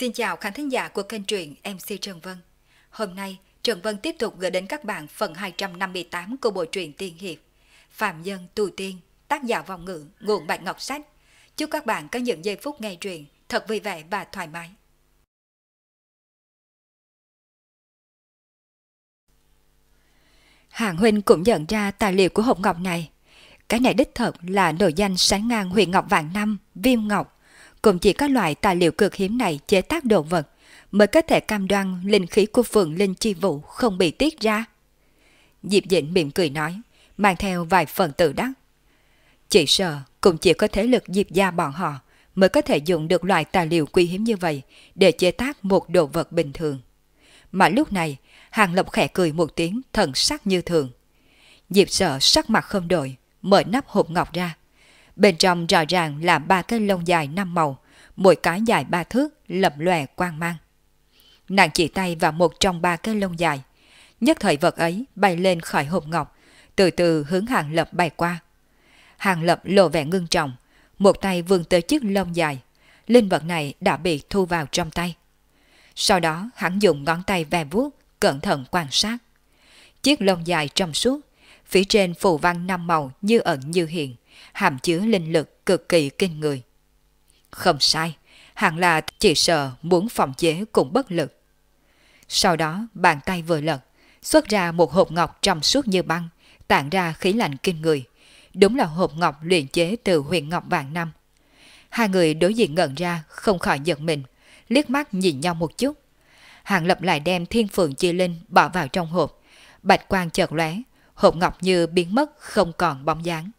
Xin chào khán thính giả của kênh truyện MC Trần Vân. Hôm nay, Trần Vân tiếp tục gửi đến các bạn phần 258 của bộ truyện Tiên Hiệp Phạm Nhân Tu Tiên, tác giả Vong Ngữ, nguồn Bạch Ngọc Sách. Chúc các bạn có những giây phút nghe truyện thật vui vẻ và thoải mái. Hạng Huynh cũng nhận ra tài liệu của hộp ngọc này. Cái này đích thật là nổi danh sáng ngang huyền ngọc vạn năm, viêm ngọc. Cũng chỉ có loại tài liệu cực hiếm này chế tác đồ vật mới có thể cam đoan linh khí của Phượng Linh Chi Vũ không bị tiết ra. Diệp Dĩnh mỉm cười nói, mang theo vài phần tự đắc. Chỉ sợ cũng chỉ có thế lực Diệp gia bọn họ mới có thể dùng được loại tài liệu quý hiếm như vậy để chế tác một đồ vật bình thường. Mà lúc này, Hàng Lập khẽ cười một tiếng, thần sắc như thường. Diệp Sợ sắc mặt không đổi, mở nắp hộp ngọc ra. Bên trong rõ ràng là 3 cái lông dài 5 màu, mỗi cái dài 3 thước, lập lòe quang mang. Nàng chỉ tay vào một trong 3 cái lông dài. Nhất thời vật ấy bay lên khỏi hộp ngọc, từ từ hướng Hàng Lập bay qua. Hàng Lập lộ vẻ ngưng trọng, một tay vươn tới chiếc lông dài. Linh vật này đã bị thu vào trong tay. Sau đó hắn dùng ngón tay ve vuốt, cẩn thận quan sát. Chiếc lông dài trong suốt, phía trên phù văn 5 màu như ẩn như hiện, hàm chứa linh lực cực kỳ kinh người. Không sai, hẳn là chỉ sợ muốn phòng chế cũng bất lực. Sau đó bàn tay vừa lật, xuất ra một hộp ngọc trong suốt như băng, tản ra khí lạnh kinh người. Đúng là hộp ngọc luyện chế từ huyền ngọc vạn năm. Hai người đối diện ngẩn ra, không khỏi giật mình, liếc mắt nhìn nhau một chút. Hàng Lập lại đem Thiên Phượng Chi Linh bỏ vào trong hộp, bạch quang chợt lóe, hộp ngọc như biến mất không còn bóng dáng.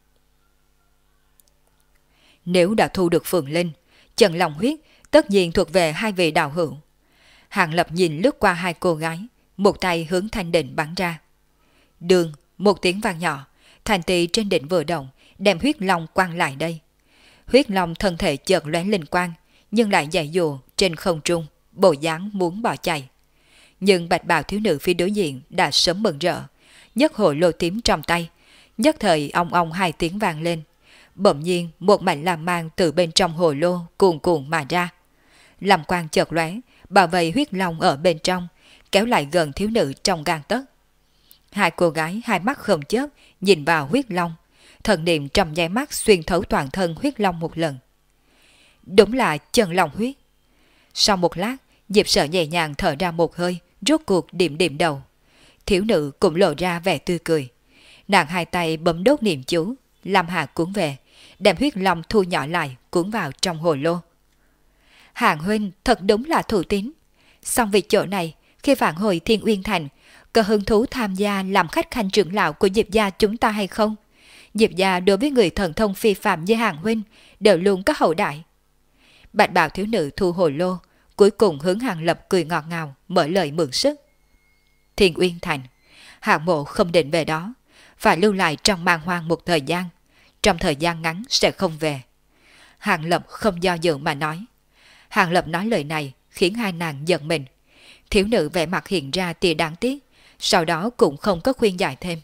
Nếu đã thu được Phượng Linh, Trần Long Huyết tất nhiên thuộc về hai vị đạo hữu. Hàng Lập nhìn lướt qua hai cô gái, một tay hướng thanh đỉnh bắn ra. Đường, một tiếng vang nhỏ, thành tỳ trên đỉnh vừa động, đem huyết long quăng lại đây. Huyết long thân thể chợt lóe linh quang, nhưng lại giãy giụa trên không trung, bộ dáng muốn bỏ chạy. Nhưng bạch bào thiếu nữ phía đối diện đã sớm mừng rỡ, nhấc hồ lô tím trong tay, nhất thời ong ong hai tiếng vang lên. Bỗng nhiên một mảnh lam mang từ bên trong hồ lô cuồn cuộn mà ra. Lam quang chợt lóe, bảo vệ huyết long ở bên trong, kéo lại gần thiếu nữ trong gang tấc. Hai cô gái hai mắt không chớp nhìn vào huyết long, thần niệm trong nháy mắt xuyên thấu toàn thân huyết long một lần. Đúng là Trần Long Huyết. Sau một lát, Diệp Sợ nhẹ nhàng thở ra một hơi, rốt cuộc điểm điểm đầu. Thiếu nữ cũng lộ ra vẻ tươi cười. Nàng hai tay bấm đốt niệm chú, Lam Hà cuốn về, đem huyết long thu nhỏ lại cuốn vào trong hồ lô. Hàng huynh thật đúng là thủ tín. Xong việc chỗ này, khi phản hồi Thiên Uyên Thành, có hứng thú tham gia làm khách khanh trưởng lão của Diệp gia chúng ta hay không? Diệp gia đối với người thần thông phi phạm như Hàng huynh đều luôn có hậu đại. Bạch bào thiếu nữ thu hồ lô, cuối cùng hướng Hàng Lập cười ngọt ngào, mở lời mượn sức. Thiên Uyên Thành, Hạng Mộ không định về đó, phải lưu lại trong man hoang một thời gian, trong thời gian ngắn sẽ không về. Hàng Lập không do dự mà nói. Hàng Lập nói lời này khiến hai nàng giận mình. Thiếu nữ vẻ mặt hiện ra tia đáng tiếc, sau đó cũng không có khuyên giải thêm.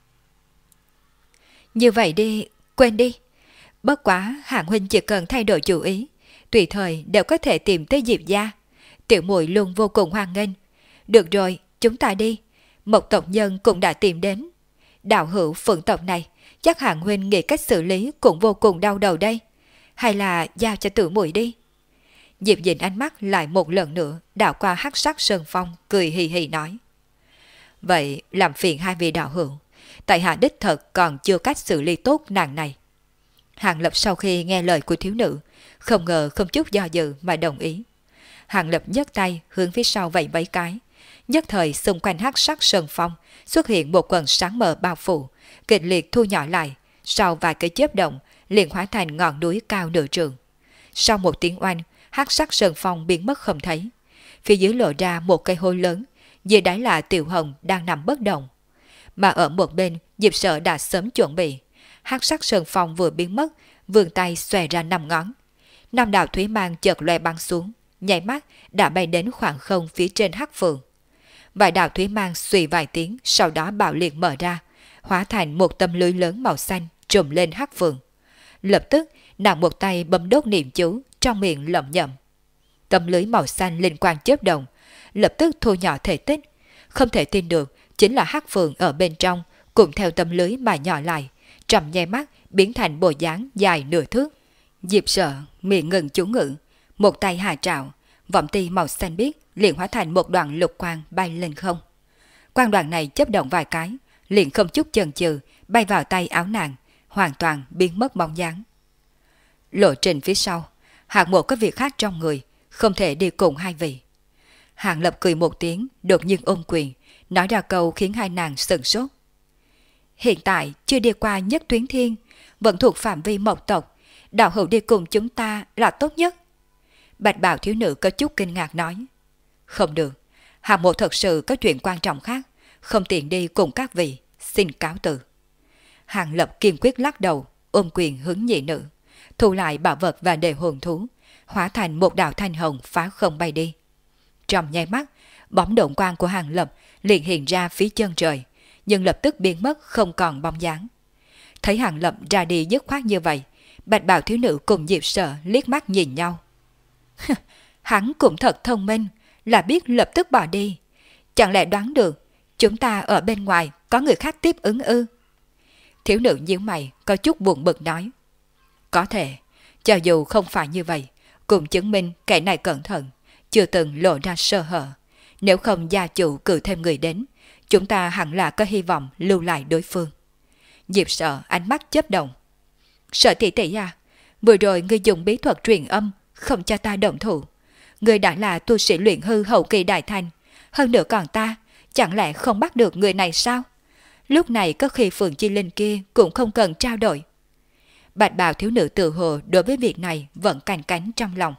Như vậy đi, quên đi. Bất quá Hạng huynh chỉ cần thay đổi chủ ý, tùy thời đều có thể tìm tới Diệp gia. Tiểu muội luôn vô cùng hoan nghênh. Được rồi, chúng ta đi. Một tộc nhân cũng đã tìm đến. Đạo hữu Phượng tộc này, chắc Hạng huynh nghĩ cách xử lý cũng vô cùng đau đầu đây. Hay là giao cho tiểu muội đi. Diệp Dĩnh ánh mắt lại một lần nữa đảo qua hắc sắc sơn phong, cười hì hì nói. Vậy làm phiền hai vị đạo hữu, tại hạ đích thật còn chưa cách xử lý tốt nàng này. Hàng Lập sau khi nghe lời của thiếu nữ, không ngờ không chút do dự mà đồng ý. Hàng Lập nhấc tay hướng phía sau vẫy mấy cái, nhất thời xung quanh hắc sắc sơn phong xuất hiện một quần sáng mờ bao phủ, kịch liệt thu nhỏ lại, sau vài cái chớp động liền hóa thành ngọn núi cao nửa trượng. Sau một tiếng oanh, hắc sắc sơn phong biến mất không thấy. Phía dưới lộ ra một cây hôi lớn, dưới đáy là Tiểu Hồng đang nằm bất động. Mà ở một bên, Diệp Sợ đã sớm chuẩn bị. Hắc sắc sơn phong vừa biến mất, vươn tay xòe ra 5 ngón. 5 đạo thủy mang chợt loe băng xuống, nháy mắt đã bay đến khoảng không phía trên hắc phượng. Vài đạo thủy mang xùy vài tiếng, sau đó bạo liệt mở ra, hóa thành một tấm lưới lớn màu xanh trùm lên hắc phượng. Lập tức, nàng một tay bấm đốt niệm chú, trong miệng lẩm nhẩm. tấm lưới màu xanh linh quang chớp động, lập tức thu nhỏ thể tích. Không thể tin được, chính là hắc phượng ở bên trong, cũng theo tấm lưới mà nhỏ lại, trong nháy mắt biến thành bộ dáng dài nửa thước. Diệp Sợ miệng ngừng chú ngữ, một tay hạ trạo, vọng ti màu xanh biếc liền hóa thành một đoạn lục quang bay lên không. Quang đoạn này chớp động vài cái, liền không chút chần chừ bay vào tay áo nàng, hoàn toàn biến mất bóng dáng. Lộ trình phía sau, Hạng Mộ có việc khác trong người, không thể đi cùng hai vị. Hạng Lập cười một tiếng, đột nhiên ôm quyền, nói ra câu khiến hai nàng sửng sốt. Hiện tại chưa đi qua Nhất Tuyến Thiên, vẫn thuộc phạm vi Mộc tộc, đạo hữu đi cùng chúng ta là tốt nhất. Bạch bào thiếu nữ có chút kinh ngạc nói. Không được, Hạng Mộ thật sự có chuyện quan trọng khác, không tiện đi cùng các vị, xin cáo từ. Hạng Lập kiên quyết lắc đầu, ôm quyền hướng nhị nữ, thu lại bảo vật và đề hồn thú, hóa thành một đạo thanh hồng phá không bay đi. Trong nháy mắt, bóng động quang của Hạng Lập liền hiện ra phía chân trời, nhưng lập tức biến mất không còn bóng dáng. Thấy Hạng Lập ra đi dứt khoát như vậy, Bạch bào thiếu nữ cùng Diệp Sợ liếc mắt nhìn nhau. Hắn cũng thật thông minh, là biết lập tức bỏ đi. Chẳng lẽ đoán được chúng ta ở bên ngoài có người khác tiếp ứng ư? Thiếu nữ nhíu mày có chút buồn bực nói. Có thể, cho dù không phải như vậy, cũng chứng minh kẻ này cẩn thận, chưa từng lộ ra sơ hở. Nếu không gia chủ cử thêm người đến, chúng ta hẳn là có hy vọng lưu lại đối phương. Diệp Sợ ánh mắt chớp động. Sợ tỷ tỷ à, vừa rồi ngươi dùng bí thuật truyền âm, không cho ta động thủ. Ngươi đã là tu sĩ luyện hư hậu kỳ đại thành, hơn nữa còn ta, chẳng lẽ không bắt được người này sao? Lúc này có khi Phượng Chi Linh kia cũng không cần trao đổi. Bạch bào thiếu nữ tự hồ đối với việc này vẫn canh cánh trong lòng.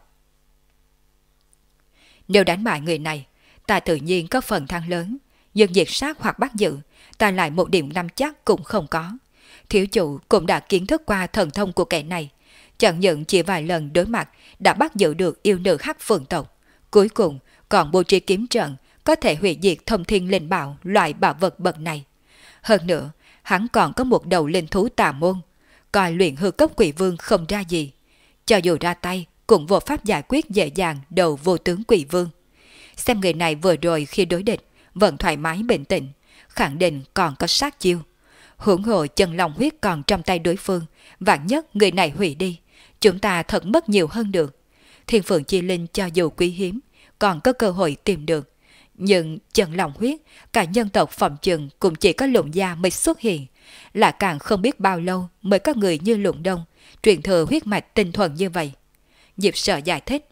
Nếu đánh bại người này, ta tự nhiên có phần thắng lớn, nhưng diệt sát hoặc bắt giữ, ta lại một điểm nắm chắc cũng không có. Thiếu chủ cũng đã kiến thức qua thần thông của kẻ này, chẳng những chỉ vài lần đối mặt đã bắt giữ được yêu nữ Hắc Phượng tộc, cuối cùng còn bố trí kiếm trận có thể hủy diệt thông thiên linh bảo loại bảo vật bậc này. Hơn nữa, hắn còn có một đầu linh thú tà môn, coi luyện hư cốc quỷ vương không ra gì. Cho dù ra tay, cũng vô pháp giải quyết dễ dàng đầu vô tướng quỷ vương. Xem người này vừa rồi khi đối địch, vẫn thoải mái bình tĩnh, khẳng định còn có sát chiêu. Hưởng hộ chân long huyết còn trong tay đối phương, vạn nhất người này hủy đi, chúng ta thật mất nhiều hơn được. Thiên Phượng Chi Linh cho dù quý hiếm, còn có cơ hội tìm được. Nhưng chân long huyết, cả nhân tộc phòng chừng cũng chỉ có Lụng gia mới xuất hiện, là càng không biết bao lâu mới có người như Lụng Đông truyền thừa huyết mạch tinh thuần như vậy. Diệp Sợ giải thích.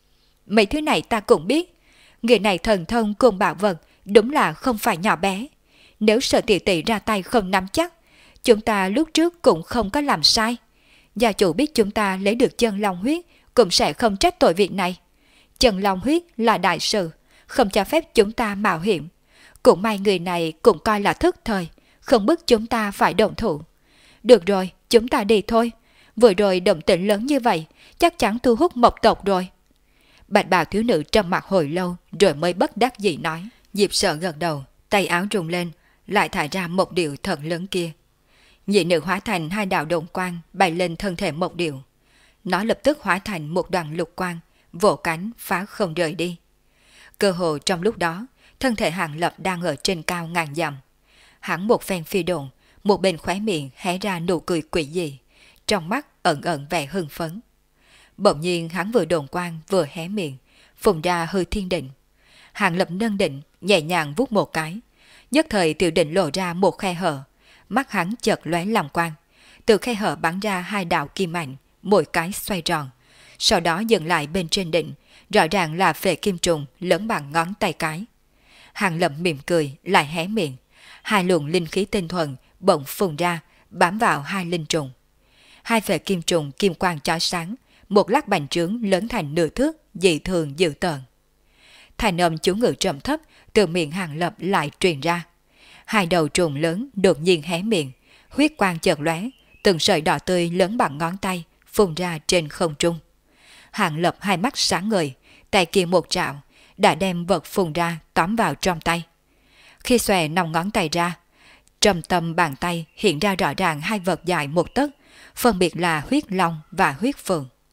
Mấy thứ này ta cũng biết, người này thần thông cùng bảo vật đúng là không phải nhỏ bé. Nếu Sợ tỷ tỷ ra tay không nắm chắc, chúng ta lúc trước cũng không có làm sai. Gia chủ biết chúng ta lấy được chân long huyết cũng sẽ không trách tội việc này. Chân long huyết là đại sự, không cho phép chúng ta mạo hiểm. Cũng may người này cũng coi là thức thời, không bức chúng ta phải động thủ. Được rồi, chúng ta đi thôi. Vừa rồi động tĩnh lớn như vậy, chắc chắn thu hút Mộc tộc rồi. Bạch bào thiếu nữ trầm mặc hồi lâu rồi mới bất đắc dĩ nói. Diệp Sợ gật đầu, tay áo rung lên, lại thải ra một điệu thật lớn kia. Nhị nữ hóa thành hai đạo độn quang bay lên thân thể một điệu. Nó lập tức hóa thành một đoàn lục quang, vỗ cánh phá không rời đi. Cơ hồ trong lúc đó, thân thể Hạng Lập đang ở trên cao ngàn dặm. Hắn một phen phi độn, một bên khóe miệng hé ra nụ cười quỷ dị, trong mắt ẩn ẩn vẻ hưng phấn. Bỗng nhiên hắn vừa độn quang vừa hé miệng, phun ra hơi thiên định. Hạng Lập nâng định, nhẹ nhàng vuốt một cái, nhất thời tiểu định lộ ra một khe hở, mắt hắn chợt lóe làm quang, từ khe hở bắn ra hai đạo kim ảnh, mỗi cái xoay tròn, sau đó dừng lại bên trên định, rõ ràng là phệ kim trùng lớn bằng ngón tay cái. Hạng Lập mỉm cười, lại hé miệng, hai luồng linh khí tinh thuần bỗng phun ra, bám vào hai linh trùng. Hai phệ kim trùng kim quang chói sáng, một lát bành trướng lớn thành nửa thước, dị thường dữ tợn. Thành âm chú ngữ trầm thấp từ miệng Hạng Lập lại truyền ra. Hai đầu trùng lớn đột nhiên hé miệng, huyết quang chợt lóe, từng sợi đỏ tươi lớn bằng ngón tay phun ra trên không trung. Hạng Lập hai mắt sáng ngời, tay kia một trạo, đã đem vật phun ra tóm vào trong tay. Khi xòe nòng ngón tay ra, trong tâm bàn tay hiện ra rõ ràng hai vật dài một tấc, phân biệt là huyết long và huyết phượng.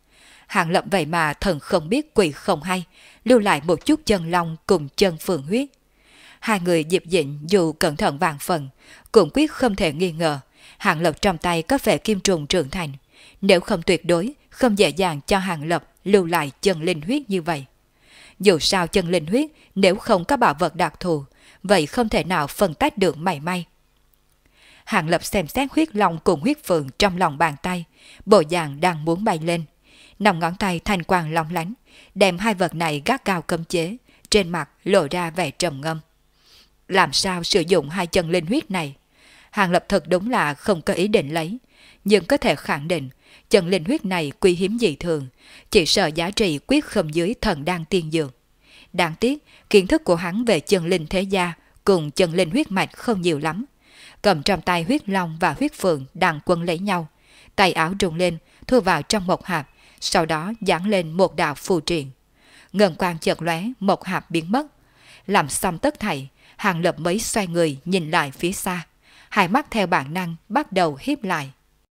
Hàng Lập vậy mà thần không biết quỷ không hay, lưu lại một chút chân long cùng chân phượng huyết. Hai người Diệp Dĩnh dù cẩn thận vạn phần, cũng quyết không thể nghi ngờ, Hàng Lập trong tay có vẻ kim trùng trưởng thành, nếu không tuyệt đối, không dễ dàng cho Hàng Lập lưu lại chân linh huyết như vậy. Dù sao chân linh huyết nếu không có bảo vật đặc thù, vậy không thể nào phân tách được mảy may. Hàng Lập xem xét huyết long cùng huyết phượng trong lòng bàn tay, bộ dạng đang muốn bay lên. Nòng ngón tay thanh quang long lánh, đem hai vật này gắt cao cấm chế, trên mặt lộ ra vẻ trầm ngâm. Làm sao sử dụng hai chân linh huyết này? Hàng Lập thật đúng là không có ý định lấy, nhưng có thể khẳng định chân linh huyết này quý hiếm dị thường, chỉ sợ giá trị quyết không dưới thần đan tiên dược. Đáng tiếc, kiến thức của hắn về chân linh thế gia cùng chân linh huyết mạch không nhiều lắm. Cầm trong tay huyết long và huyết phượng đang quấn lấy nhau, tay áo rung lên, thu vào trong một hạp, sau đó dán lên một đạo phù triện. Ngân quang chợt lóe, một hạp biến mất. Làm xong tất thảy, Hàng Lập mới xoay người nhìn lại phía xa, hai mắt theo bản năng bắt đầu híp lại.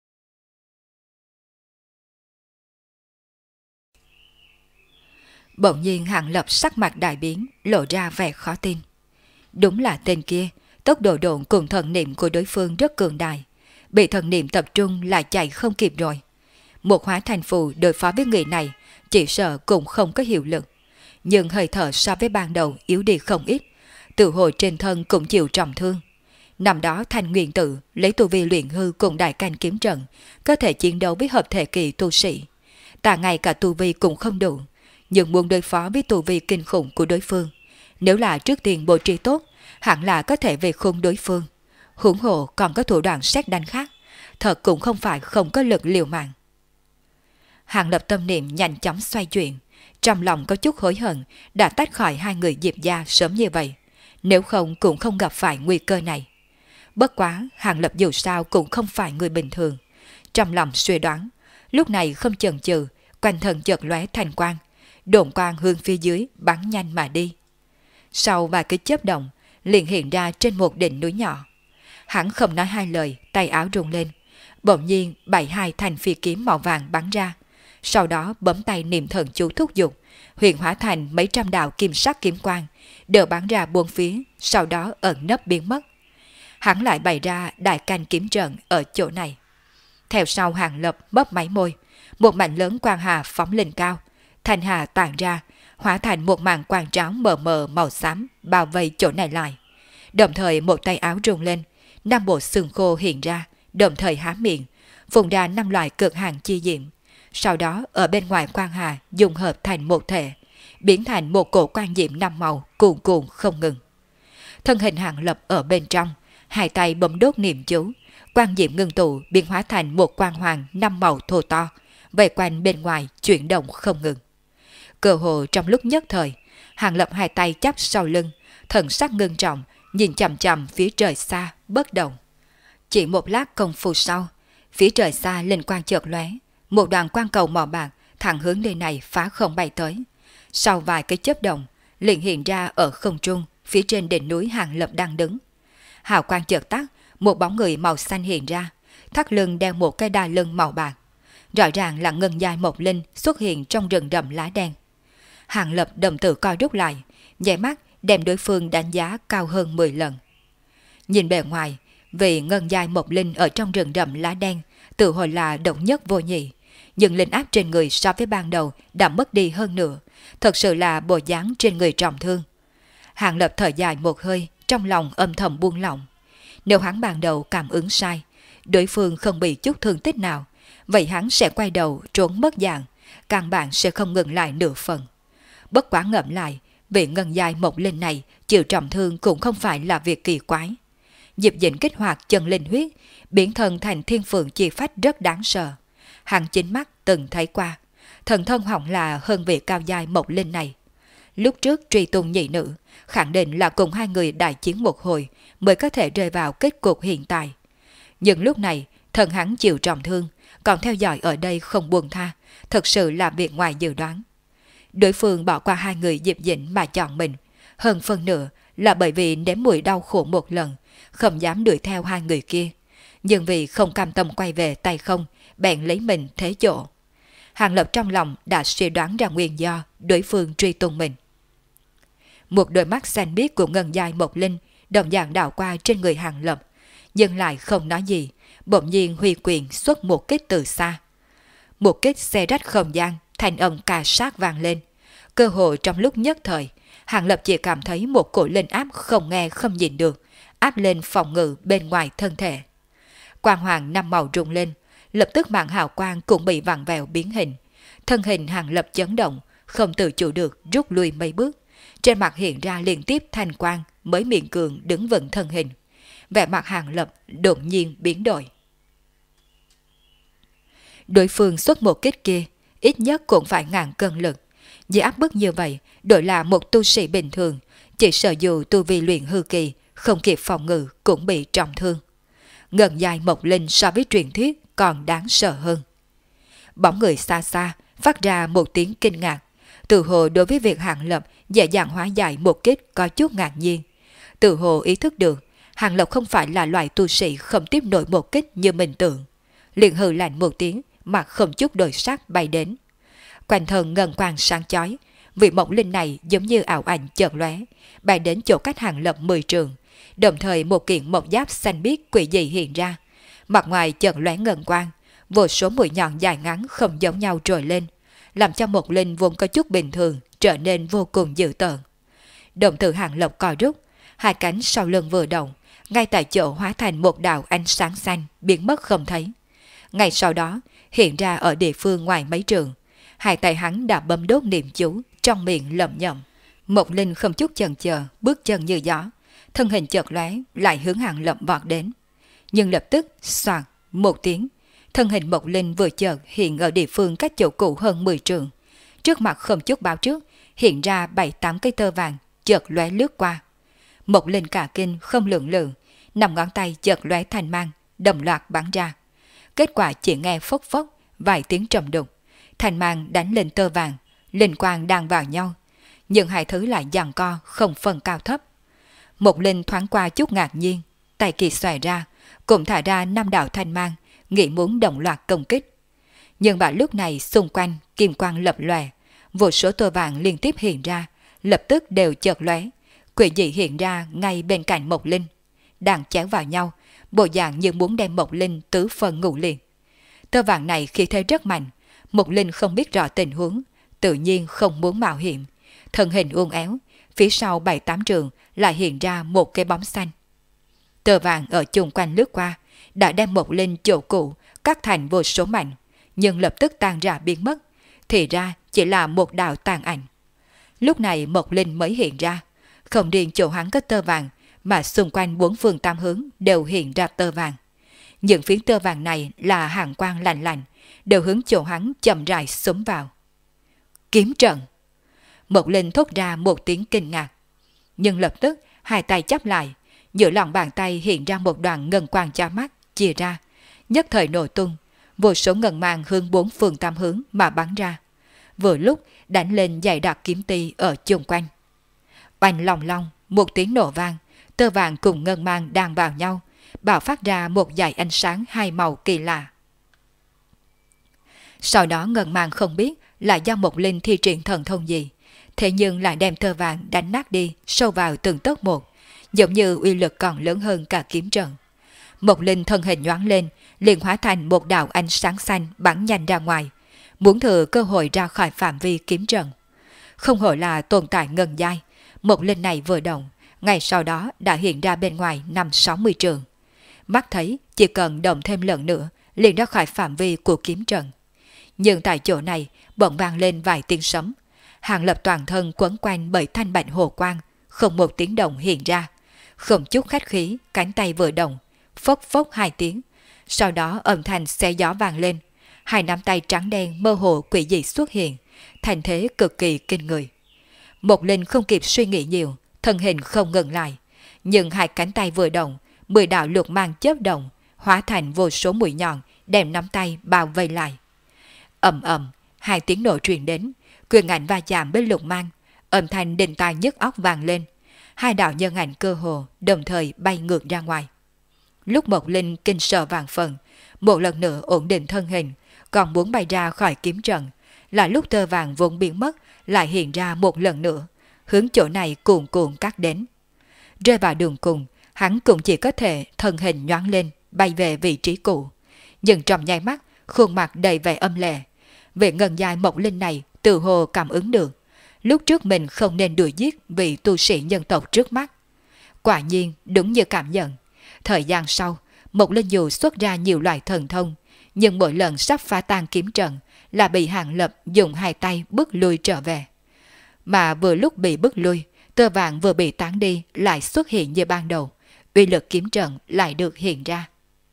Bỗng nhiên Hàng Lập sắc mặt đại biến, lộ ra vẻ khó tin. Đúng là tên kia, tốc độ độn cùng thần niệm của đối phương rất cường đại, bị thần niệm tập trung là chạy không kịp rồi. Một hóa thành phù đối phó với người này, chỉ sợ cũng không có hiệu lực. Nhưng hơi thở so với ban đầu yếu đi không ít, tự hồi trên thân cũng chịu trọng thương. Năm đó Thanh Nguyên Tử lấy tu vi luyện hư cùng đại canh kiếm trận, có thể chiến đấu với hợp thể kỳ tu sĩ. Ta ngay cả tu vi cũng không đủ, nhưng muốn đối phó với tu vi kinh khủng của đối phương, nếu là trước tiên bố trí tốt, hẳn là có thể về khung đối phương. Huống hộ còn có thủ đoạn xét đánh khác, thật cũng không phải không có lực liều mạng. Hàng Lập tâm niệm nhanh chóng xoay chuyển, trong lòng có chút hối hận đã tách khỏi hai người Diệp gia sớm như vậy, nếu không cũng không gặp phải nguy cơ này. Bất quá, Hàng Lập dù sao cũng không phải người bình thường, trong lòng suy đoán, lúc này không chần chừ, quanh thân chợt lóe thành quang, độn quang hướng phía dưới bắn nhanh mà đi. Sau vài cái chớp động, liền hiện ra trên một đỉnh núi nhỏ. Hắn không nói hai lời, tay áo rung lên, bỗng nhiên 72 thanh phi kiếm màu vàng bắn ra, sau đó bấm tay niệm thần chú thúc giục, huyền hóa thành mấy trăm đạo kim sắc kiếm quang, đều bắn ra bốn phía, sau đó ẩn nấp biến mất. Hắn lại bày ra đại canh kiếm trận ở chỗ này. Theo sau Hàng Lập bóp máy môi, một mảnh lớn quang hà phóng lên cao, thanh hà tản ra, hóa thành một màn quang trắng mờ mờ màu xám bao vây chỗ này lại. Đồng thời một tay áo rung lên, 5 bộ xương khô hiện ra, đồng thời há miệng, phun ra 5 loại cực hạn chi diệm. Sau đó ở bên ngoài quang hà dung hợp thành một thể, biến thành một cổ quang diệm 5 màu cuồn cuộn không ngừng. Thân hình Hàng Lập ở bên trong, hai tay bấm đốt niệm chú, quang diệm ngưng tụ biến hóa thành một quang hoàng 5 màu thô to, vây quanh bên ngoài chuyển động không ngừng. Cơ hồ trong lúc nhất thời, Hàng Lập hai tay chắp sau lưng, thần sắc ngưng trọng, nhìn chằm chằm phía trời xa, bất động. Chỉ một lát công phu sau, phía trời xa linh quang chợt lóe, một đoàn quang cầu màu bạc thẳng hướng nơi này phá không bay tới. Sau vài cái chớp động, liền hiện ra ở không trung, phía trên đỉnh núi Hàng Lập đang đứng. Hào quang chợt tắt, một bóng người màu xanh hiện ra, thắt lưng đeo một cái đai lưng màu bạc. Rõ ràng là ngân giai mộc linh xuất hiện trong rừng rậm lá đen. Hàng Lập đồng tử coi rút lại, nháy mắt đem đối phương đánh giá cao hơn 10 lần. Nhìn bề ngoài, vì ngân giai mộc linh ở trong rừng rậm lá đen tự hồi là độc nhất vô nhị, nhưng linh áp trên người so với ban đầu đã mất đi hơn nữa, thật sự là bộ dáng trên người trọng thương. Hàng Lập thở dài một hơi, trong lòng âm thầm buông lỏng. Nếu hắn ban đầu cảm ứng sai, đối phương không bị chút thương tích nào, vậy hắn sẽ quay đầu trốn mất dạng, căn bản sẽ không ngừng lại nửa phần. Bất quá ngẫm lại, vị ngân giai mộc linh này chịu trọng thương cũng không phải là việc kỳ quái. Diệp Dĩnh kích hoạt chân linh huyết, biến thân thành thiên phượng chi phách rất đáng sợ. Hắn chính mắt từng thấy qua, thần thân hỏng là hơn vị cao giai mộc linh này. Lúc trước truy tung nhị nữ, khẳng định là cùng hai người đại chiến một hồi mới có thể rơi vào kết cục hiện tại. Nhưng lúc này, thần hắn chịu trọng thương, còn theo dõi ở đây không buông tha, thật sự là việc ngoài dự đoán. Đối phương bỏ qua hai người Diệp Dĩnh mà chọn mình, hơn phần nữa là bởi vì nếm mùi đau khổ một lần, không dám đuổi theo hai người kia. Nhưng vì không cam tâm quay về tay không, bèn lấy mình thế chỗ. Hàng Lập trong lòng đã suy đoán ra nguyên do đối phương truy tung mình. Một đôi mắt xanh biếc của Ngân Giai Mộc Linh đồng dạng đảo qua trên người Hàng Lập, nhưng lại không nói gì, bỗng nhiên huy quyền xuất một kích từ xa. Một kích xé rách không gian, thanh âm cà sát vang lên. Cơ hội trong lúc nhất thời, Hàng Lập chỉ cảm thấy một cổ linh áp không nghe không nhìn được, áp lên phòng ngự bên ngoài thân thể. Quang hoàng năm màu rung lên, lập tức màn hào quang cũng bị vặn vẹo biến hình. Thân hình Hàng Lập chấn động, không tự chủ được rút lui mấy bước. Trên mặt hiện ra liên tiếp thanh quang mới miễn cường đứng vững thân hình. Vẻ mặt Hàng Lập đột nhiên biến đổi. Đối phương xuất một kích kia, ít nhất cũng phải ngàn cân lực. Vì áp bức như vậy, đổi là một tu sĩ bình thường, chỉ sợ dù tu vi luyện hư kỳ, không kịp phòng ngự cũng bị trọng thương. Ngân Giai Mộc Linh so với truyền thuyết còn đáng sợ hơn. Bóng người xa xa phát ra một tiếng kinh ngạc, tự hồ đối với việc Hàng Lập dễ dàng hóa giải một kích có chút ngạc nhiên. Tự hồ ý thức được Hàng Lập không phải là loại tu sĩ không tiếp nổi một kích như mình tưởng. Liền hừ lạnh một tiếng, mặt không chút đổi sắc bay đến. Quanh thân ngân quang sáng chói, vị Mộc Linh này giống như ảo ảnh chợt lóe, bay đến chỗ cách Hàng Lập 10 trường. Đồng thời một kiện mộc giáp xanh biếc quỷ dị hiện ra, mặt ngoài chợt lóe ngân quang, vô số mũi nhọn dài ngắn không giống nhau trồi lên, làm cho Mộc Linh vốn có chút bình thường trở nên vô cùng dữ tợn. Đồng tử Hàng Lập co rút, hai cánh sau lưng vừa động, ngay tại chỗ hóa thành một đạo ánh sáng xanh biến mất không thấy. Ngay sau đó hiện ra ở địa phương ngoài mấy trường, hai tay hắn đã bấm đốt niệm chú, trong miệng lẩm nhẩm. Mộc Linh không chút chần chờ, bước chân như gió, thân hình chợt lóe lại hướng Hàng Lập vọt đến. Nhưng lập tức xoạt một tiếng, thân hình Mộc Linh vừa chợt hiện ở địa phương cách chỗ cũ hơn 10 trường. Trước mặt không chút báo trước, hiện ra 7-8 cây tơ vàng chợt lóe lướt qua. Mộc Linh cả kinh không lượng lự, 5 ngón tay chợt lóe thành mang, đồng loạt bắn ra. Kết quả chỉ nghe phốc phốc vài tiếng trầm đục, thành mang đánh lên tơ vàng, linh quang đang vào nhau, nhưng hai thứ lại giằng co không phân cao thấp. Mộc Linh thoáng qua chút ngạc nhiên, tay kỳ xoài ra, cũng thả ra 5 đạo thanh mang, nghĩ muốn đồng loạt công kích. Nhưng vào lúc này xung quanh kim quang lập lòe, vô số tơ vàng liên tiếp hiện ra, lập tức đều chợt lóe, quỷ dị hiện ra ngay bên cạnh Mộc Linh, đang chéo vào nhau, bộ dạng như muốn đem Mộc Linh tứ phần ngủ liền. Tơ vàng này khi thế rất mạnh, Mộc Linh không biết rõ tình huống, tự nhiên không muốn mạo hiểm, thân hình uốn éo, phía sau 7-8 trường lại hiện ra một cái bóng xanh. Tơ vàng ở chung quanh lướt qua, đã đem Mộc Linh chỗ cũ cắt thành vô số mảnh, nhưng lập tức tan ra biến mất, thì ra chỉ là một đạo tàn ảnh. Lúc này Mộc Linh mới hiện ra, không riêng chỗ hắn có tơ vàng, mà xung quanh 4 phương 8 hướng đều hiện ra tơ vàng. Những phiến tơ vàng này là hàng quang lạnh lạnh, đều hướng chỗ hắn chậm rãi xúm vào. Kiếm trận! Mộc Linh thốt ra một tiếng kinh ngạc, nhưng lập tức hai tay chắp lại, giữa lòng bàn tay hiện ra một đoàn ngân quang chói mắt chia ra, nhất thời nổ tung, vô số ngân mang hướng 4 phương 8 hướng mà bắn ra, vừa lúc đánh lên dày đặc kiếm ti ở chung quanh. Oanh long long, một tiếng nổ vang, tơ vàng cùng ngân mang đang vào nhau, bạo phát ra một dải ánh sáng hai màu kỳ lạ. Sau đó ngân mang không biết là do Mộc Linh thi triển thần thông gì, thế nhưng lại đem tơ vàng đánh nát đi, sâu vào từng tấc một, giống như uy lực còn lớn hơn cả kiếm trận. Mộc Linh thân hình nhoáng lên, liền hóa thành một đạo ánh sáng xanh bắn nhanh ra ngoài, muốn thừa cơ hội ra khỏi phạm vi kiếm trận. Không hổ là tồn tại ngân giai, Mộc Linh này vừa động, ngay sau đó đã hiện ra bên ngoài 5-60 trường. Mắt thấy chỉ cần động thêm lần nữa liền ra khỏi phạm vi của kiếm trận. Nhưng tại chỗ này bỗng vang lên vài tiếng sấm, Hàng Lập toàn thân quấn quanh bởi thanh bạch hồ quang, không một tiếng động hiện ra, không chút khách khí, cánh tay vừa động, phốc phốc 2 tiếng, sau đó âm thanh xé gió vang lên, 2 nắm tay trắng đen mơ hồ quỷ dị xuất hiện, thành thế cực kỳ kinh người. Mộc Linh không kịp suy nghĩ nhiều, thân hình không ngừng lại, nhưng 2 cánh tay vừa động, 10 đạo lục mang chớp động, hóa thành vô số mũi nhọn đem nắm tay bao vây lại. Ầm ầm, 2 tiếng nổ truyền đến, quyền ảnh va chạm bên lục mang, âm thanh đinh tai nhức óc vang lên. 2 đạo nhân ảnh cơ hồ đồng thời bay ngược ra ngoài. Lúc Mộc Linh kinh sợ vạn phần, một lần nữa ổn định thân hình, còn muốn bay ra khỏi kiếm trận, là lúc tơ vàng vốn biến mất lại hiện ra một lần nữa, hướng chỗ này cuồn cuộn cắt đến. Rơi vào đường cùng, hắn cũng chỉ có thể thân hình nhoáng lên, bay về vị trí cũ. Nhưng trong nháy mắt, khuôn mặt đầy vẻ âm lệ. Vị ngân dài mộc linh này tự hồ cảm ứng được. Lúc trước mình không nên đuổi giết vị tu sĩ nhân tộc trước mắt. Quả nhiên, đúng như cảm nhận. Thời gian sau, Mộc Linh dù xuất ra nhiều loại thần thông, nhưng mỗi lần sắp phá tan kiếm trận là bị Hàng Lập dùng hai tay bước lui trở về. Mà vừa lúc bị bước lui, tơ vàng vừa bị tán đi lại xuất hiện như ban đầu, uy lực kiếm trận lại được hiện ra.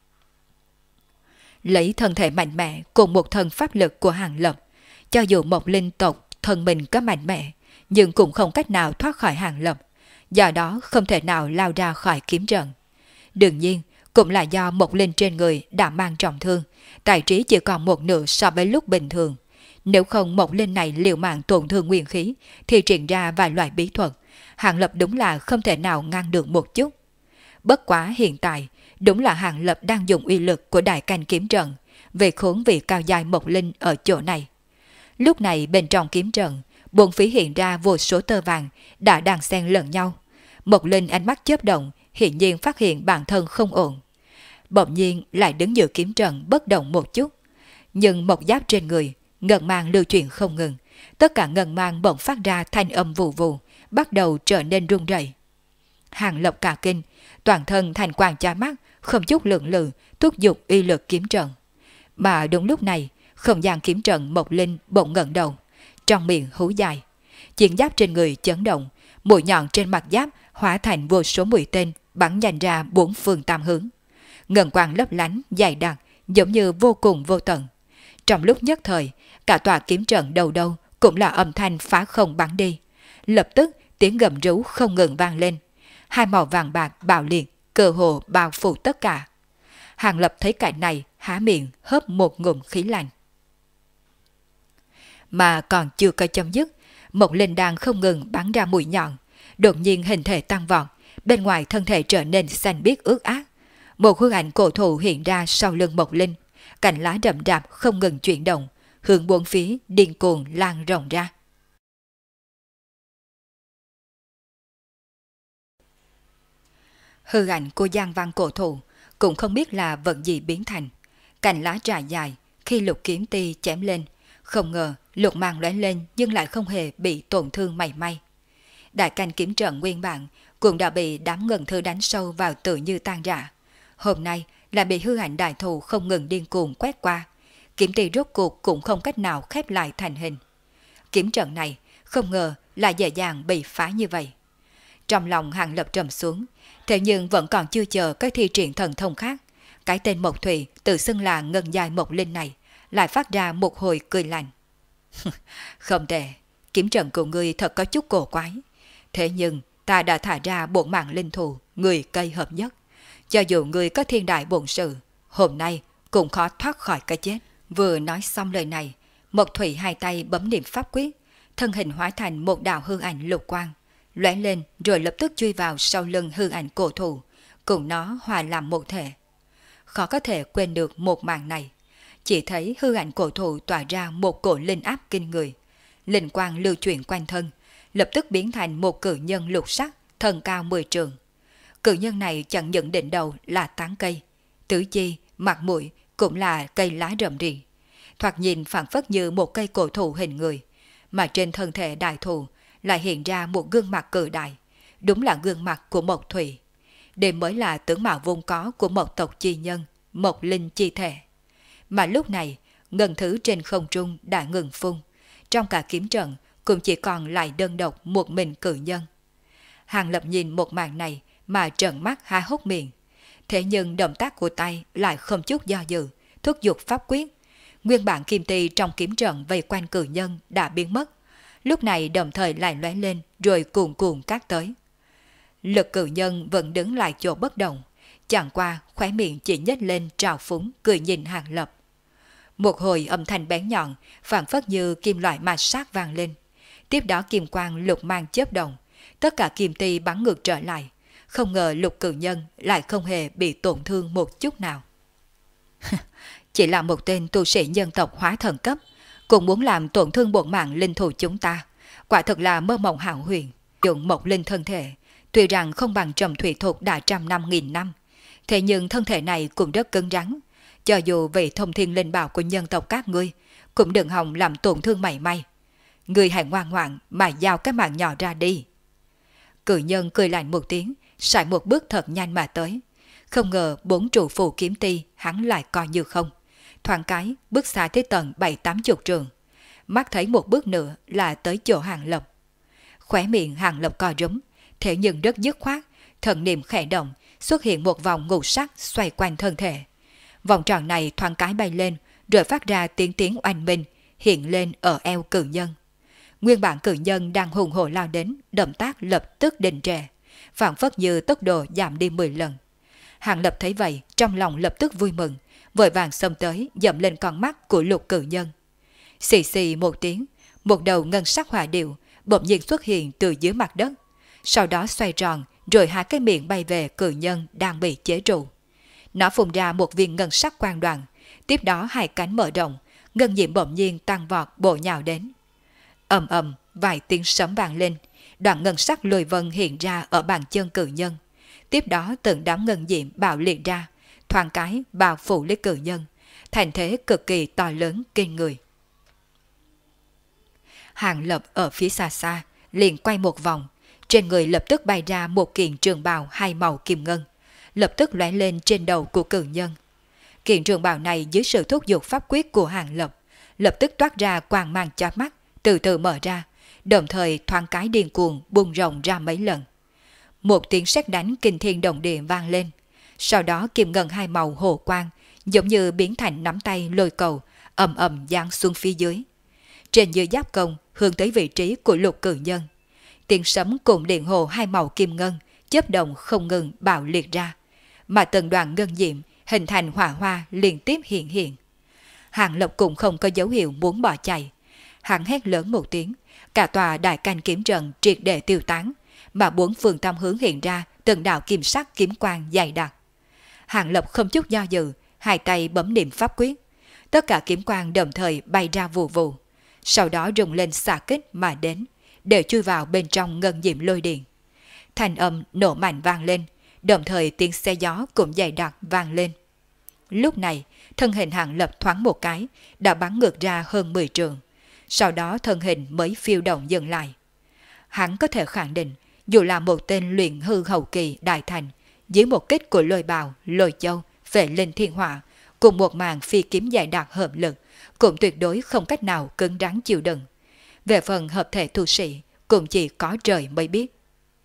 Lấy thân thể mạnh mẽ cùng một thần pháp lực của Hàng Lập, cho dù một linh tộc thân mình có mạnh mẽ, nhưng cũng không cách nào thoát khỏi Hàng Lập, do đó không thể nào lao ra khỏi kiếm trận. Đương nhiên, cũng là do một linh trên người đã mang trọng thương, tài trí chỉ còn một nửa so với lúc bình thường. Nếu không một linh này liều mạng tổn thương nguyên khí, thì triển ra vài loại bí thuật, Hàng Lập đúng là không thể nào ngăn được một chút. Bất quá hiện tại, đúng là Hàng Lập đang dùng uy lực của đại canh kiếm trận, về khốn vị cao giai mộc linh ở chỗ này. Lúc này bên trong kiếm trận, bốn phía hiện ra vô số tơ vàng đã đang xen lẫn nhau. Mộc linh ánh mắt chớp động, hiển nhiên phát hiện bản thân không ổn. Bỗng nhiên lại đứng giữa kiếm trận bất động một chút. Nhưng mộc giáp trên người, ngân mang lưu chuyển không ngừng. Tất cả ngân mang bỗng phát ra thanh âm vù vù, bắt đầu trở nên rung rẩy. Hàng Lập cả kinh, toàn thân thành quang chói mắt, không chút lượng lự, thúc giục uy lực kiếm trận. Mà đúng lúc này, không gian kiếm trận Mộc Linh bỗng ngẩng đầu, trong miệng hú dài. Chiến giáp trên người chấn động, mũi nhọn trên mặt giáp hóa thành vô số mũi tên bắn nhanh ra bốn phương tám hướng. Ngân quang lấp lánh, dày đặc, giống như vô cùng vô tận. Trong lúc nhất thời, cả tòa kiếm trận đầu đâu cũng là âm thanh phá không bắn đi. Lập tức tiếng gầm rú không ngừng vang lên. Hai màu vàng bạc bạo liệt, cơ hồ bao phủ tất cả. Hàng Lập thấy cảnh này, há miệng hớp một ngụm khí lạnh. Mà còn chưa có chấm dứt, Mộc Linh đang không ngừng bắn ra mũi nhọn, đột nhiên hình thể tăng vọt, bên ngoài thân thể trở nên xanh biếc ướt át. Một hư ảnh cổ thụ hiện ra sau lưng Mộc Linh, cành lá rậm rạp không ngừng chuyển động, hướng bốn phía điên cuồng lan rộng ra. Hư ảnh của Giang Văn cổ thụ cũng không biết là vận gì biến thành. Cành lá trải dài, khi lục kiếm ti chém lên, không ngờ lục mang lóe lên nhưng lại không hề bị tổn thương mảy may. Đại canh kiếm trận nguyên bản cũng đã bị đám ngần thư đánh sâu vào tự như tan rã. Hôm nay lại bị hư ảnh đại thù không ngừng điên cuồng quét qua. Kiếm ti rốt cuộc cũng không cách nào khép lại thành hình. Kiếm trận này không ngờ là dễ dàng bị phá như vậy. Trong lòng Hàng Lập trầm xuống, thế nhưng vẫn còn chưa chờ các thi triển thần thông khác. Cái tên Mộc Thủy tự xưng là ngân dài Mộc Linh này lại phát ra một hồi cười lạnh. Không tệ, kiếm trận của ngươi thật có chút cổ quái. Thế nhưng ta đã thả ra bộ mạng linh thù, người cây hợp nhất. Cho dù ngươi có thiên đại bổn sự, hôm nay cũng khó thoát khỏi cái chết. Vừa nói xong lời này, Mộc Thủy hai tay bấm niệm pháp quyết, thân hình hóa thành một đạo hư ảnh lục quang, lóe lên rồi lập tức chui vào sau lưng hư ảnh cổ thụ, cùng nó hòa làm một thể. Khó có thể quên được một màn này. Chỉ thấy hư ảnh cổ thụ tỏa ra một cổ linh áp kinh người, linh quang lưu chuyển quanh thân, lập tức biến thành một cự nhân lục sắc, thân cao 10 trượng. Cự nhân này chẳng những đỉnh đầu là tán cây, tứ chi, mặt mũi cũng là cây lá rậm rì, thoạt nhìn phảng phất như một cây cổ thụ hình người, mà trên thân thể đại thụ lại hiện ra một gương mặt cự đại, đúng là gương mặt của Mộc Thủy. Đây mới là tướng mạo vốn có của một tộc chi nhân, Mộc Linh chi thể. Mà lúc này, ngân thứ trên không trung đã ngừng phun, trong cả kiếm trận cũng chỉ còn lại đơn độc một mình cự nhân. Hàng Lập nhìn một màn này mà trợn mắt há hốc miệng. Thế nhưng động tác của tay lại không chút do dự, thúc giục pháp quyết. Nguyên bản kim ti trong kiếm trận vây quanh cự nhân đã biến mất, lúc này đồng thời lại lóe lên rồi cuồn cuộn cát tới. Lực cự nhân vẫn đứng lại chỗ bất động, chẳng qua khóe miệng chỉ nhếch lên trào phúng cười nhìn Hàng Lập. Một hồi âm thanh bén nhọn, phảng phất như kim loại ma sát vang lên. Tiếp đó kim quang lục mang chớp động, tất cả kim ti bắn ngược trở lại. Không ngờ lục cự nhân lại không hề bị tổn thương một chút nào. chỉ là một tên tu sĩ nhân tộc hóa thần cấp, cũng muốn làm tổn thương bổn mạng linh thú chúng ta, quả thật là mơ mộng hão huyền. Dụng một linh thân thể, tuy rằng không bằng Trầm Thủy Thục đã trăm năm nghìn năm, thế nhưng thân thể này cũng rất cứng rắn, cho dù vị thông thiên linh bảo của nhân tộc các ngươi, cũng đừng hòng làm tổn thương mảy may. Ngươi hãy ngoan ngoãn mà giao cái mạng nhỏ ra đi. Cử nhân cười lạnh một tiếng, sải một bước thật nhanh mà tới. Không ngờ 4 trụ phù kiếm ti hắn lại coi như không. Thoáng cái bước xa tới tận 7-80 trường. Mắt thấy một bước nữa là tới chỗ Hàng Lập. Khóe miệng Hàng Lập co rúm, thế nhưng rất dứt khoát, thần niệm khẽ động, xuất hiện một vòng ngũ sắc xoay quanh thân thể. Vòng tròn này thoáng cái bay lên, rồi phát ra tiếng tiếng oanh minh, hiện lên ở eo cử nhân. Nguyên bản cử nhân đang hùng hổ lao đến, động tác lập tức đình trệ, phảng phất như tốc độ giảm đi 10 lần. Hàng Lập thấy vậy, trong lòng lập tức vui mừng, vội vàng xông tới, dậm lên con mắt của Lục cử nhân. Xì xì một tiếng, một đầu ngân sắc hỏa điệu bỗng nhiên xuất hiện từ dưới mặt đất, sau đó xoay tròn, rồi hai cái miệng bay về cử nhân đang bị chế trụ. Nó phun ra một viên ngân sắc quang đoàn, tiếp đó hai cánh mở rộng, ngân diệm bỗng nhiên tăng vọt bổ nhào đến. Ầm ầm, vài tiếng sấm vang lên, đoạn ngân sắc lôi vân hiện ra ở bàn chân cử nhân. Tiếp đó từng đám ngân diệm bạo liệt ra, thoáng cái bao phủ lấy cử nhân, thành thế cực kỳ to lớn kinh người. Hàng Lập ở phía xa xa liền quay một vòng, trên người lập tức bay ra một kiện trường bào hai màu kim ngân, lập tức lóe lên trên đầu của cử nhân. Kiện trường bào này dưới sự thúc giục pháp quyết của Hàng Lập, lập tức toát ra quang mang chói mắt, từ từ mở ra, đồng thời thoáng cái điên cuồng bung rộng ra mấy lần. Một tiếng sét đánh kinh thiên động địa vang lên, sau đó kim ngân hai màu hồ quang giống như biến thành nắm tay lôi cầu, ầm ầm giáng xuống phía dưới. Trên như giáp công hướng tới vị trí của Lục cử nhân. Tiếng sấm cùng điện hồ hai màu kim ngân chớp động không ngừng bạo liệt ra, mà từng đoạn ngân diệm hình thành hỏa hoa liên tiếp hiện hiện. Hàng Lập cũng không có dấu hiệu muốn bỏ chạy. Hắn hét lớn một tiếng, cả tòa đại canh kiếm trận triệt để tiêu tán, mà bốn phương tam hướng hiện ra từng đạo kim sắc kiếm quang dày đặc. Hàng Lập không chút do dự, hai tay bấm niệm pháp quyết, tất cả kiếm quang đồng thời bay ra vù vù, sau đó rung lên xạ kích mà đến, để chui vào bên trong ngân diệm lôi điện. Thanh âm nổ mạnh vang lên, đồng thời tiếng xe gió cũng dày đặc vang lên. Lúc này, thân hình Hàng Lập thoáng một cái, đã bắn ngược ra hơn 10 trường, sau đó thân hình mới phiêu động dừng lại. Hắn có thể khẳng định, dù là một tên luyện hư hậu kỳ đại thành, dưới một kích của lôi bào, lôi châu, vệ linh thiên hỏa, cùng một màn phi kiếm dài đặc hợp lực, cũng tuyệt đối không cách nào cứng rắn chịu đựng. Về phần hợp thể tu sĩ, cũng chỉ có trời mới biết.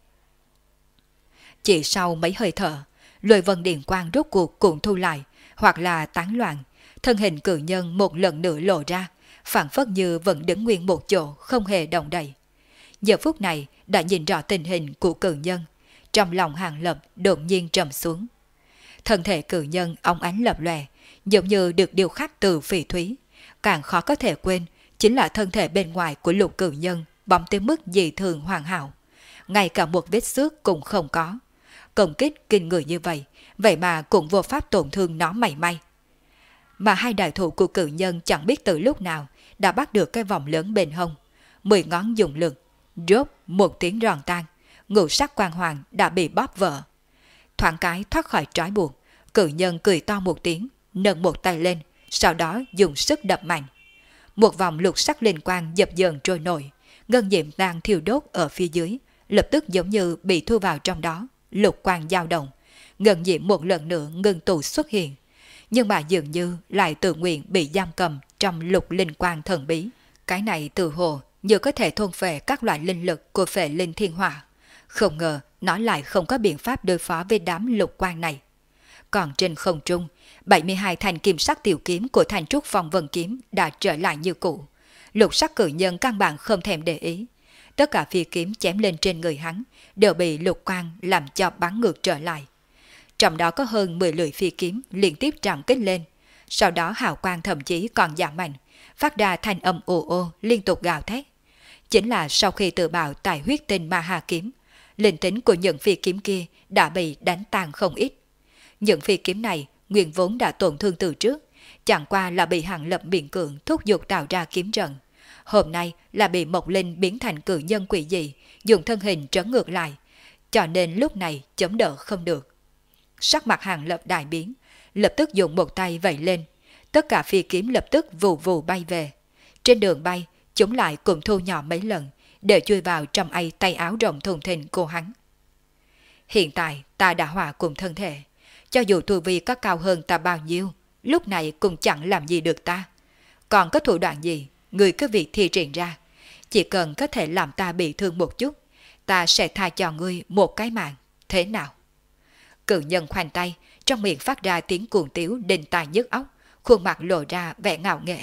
Chỉ sau mấy hơi thở, lôi vân điện quang rốt cuộc cũng thu lại, hoặc là tán loạn, thân hình cử nhân một lần nữa lộ ra, phảng phất như vẫn đứng nguyên một chỗ, không hề động đậy. Giờ phút này đã nhìn rõ tình hình của cử nhân, trong lòng Hàng Lập đột nhiên trầm xuống. Thân thể cử nhân óng ánh lập lòe, giống như được điêu khắc từ phỉ thúy. Càng khó có thể quên chính là thân thể bên ngoài của Lục cử nhân bóng tới mức dị thường hoàn hảo, ngay cả một vết xước cũng không có. Công kích kinh người như vậy, vậy mà cũng vô pháp tổn thương nó mảy may. Mà hai đại thủ của cử nhân chẳng biết từ lúc nào đã bắt được cái vòng lớn bên hông, 10 ngón dùng lực, rốt một tiếng giòn tan, ngũ sắc quang hoàng đã bị bóp vỡ. Thoáng cái thoát khỏi trói buộc, cử nhân cười to một tiếng, nâng một tay lên, sau đó dùng sức đập mạnh. Một vòng lục sắc linh quang dập dờn trôi nổi, ngân diệm đang thiêu đốt ở phía dưới, lập tức giống như bị thu vào trong đó, lục quang dao động, ngân diệm một lần nữa ngưng tụ xuất hiện, nhưng mà dường như lại tự nguyện bị giam cầm trong lục linh quang thần bí. Cái này từ hồ như có thể thôn phệ các loại linh lực của phệ linh thiên hỏa, không ngờ nó lại không có biện pháp đối phó với đám lục quang này. Còn trên không trung, 72 thanh kim sắc tiểu kiếm của Thanh Trúc Phong Vân kiếm đã trở lại như cũ. Lục sắc cử nhân căn bản không thèm để ý. Tất cả phi kiếm chém lên trên người hắn đều bị lục quang làm cho bắn ngược trở lại. Trong đó có hơn 10 lưỡi phi kiếm liên tiếp trảm kích lên. Sau đó hào quang thậm chí còn giảm mạnh, phát ra thanh âm ồ ô liên tục gào thét. Chính là sau khi tự bạo tại huyết tinh ma hà kiếm, linh tính của những phi kiếm kia đã bị đánh tan không ít. Những phi kiếm này nguyên vốn đã tổn thương từ trước, chẳng qua là bị Hàng Lập miễn cưỡng thúc giục tạo ra kiếm trận. Hôm nay là bị Mộc Linh biến thành cự nhân quỷ dị, dùng thân hình trấn ngược lại, cho nên lúc này chống đỡ không được. Sắc mặt Hàng Lập đại biến, lập tức dùng một tay vẩy lên, tất cả phi kiếm lập tức vù vù bay về. Trên đường bay, chúng lại cùng thu nhỏ mấy lần, để chui vào trong tay áo rộng thùng thình của hắn. Hiện tại ta đã hòa cùng thân thể, cho dù tu vi có cao hơn ta bao nhiêu, lúc này cũng chẳng làm gì được ta. Còn có thủ đoạn gì, người cứ việc thi triển ra. Chỉ cần có thể làm ta bị thương một chút, ta sẽ tha cho ngươi một cái mạng, thế nào? Cự nhân khoanh tay, trong miệng phát ra tiếng cuồng tiếu đinh tai nhức óc, khuôn mặt lộ ra vẻ ngạo nghễ.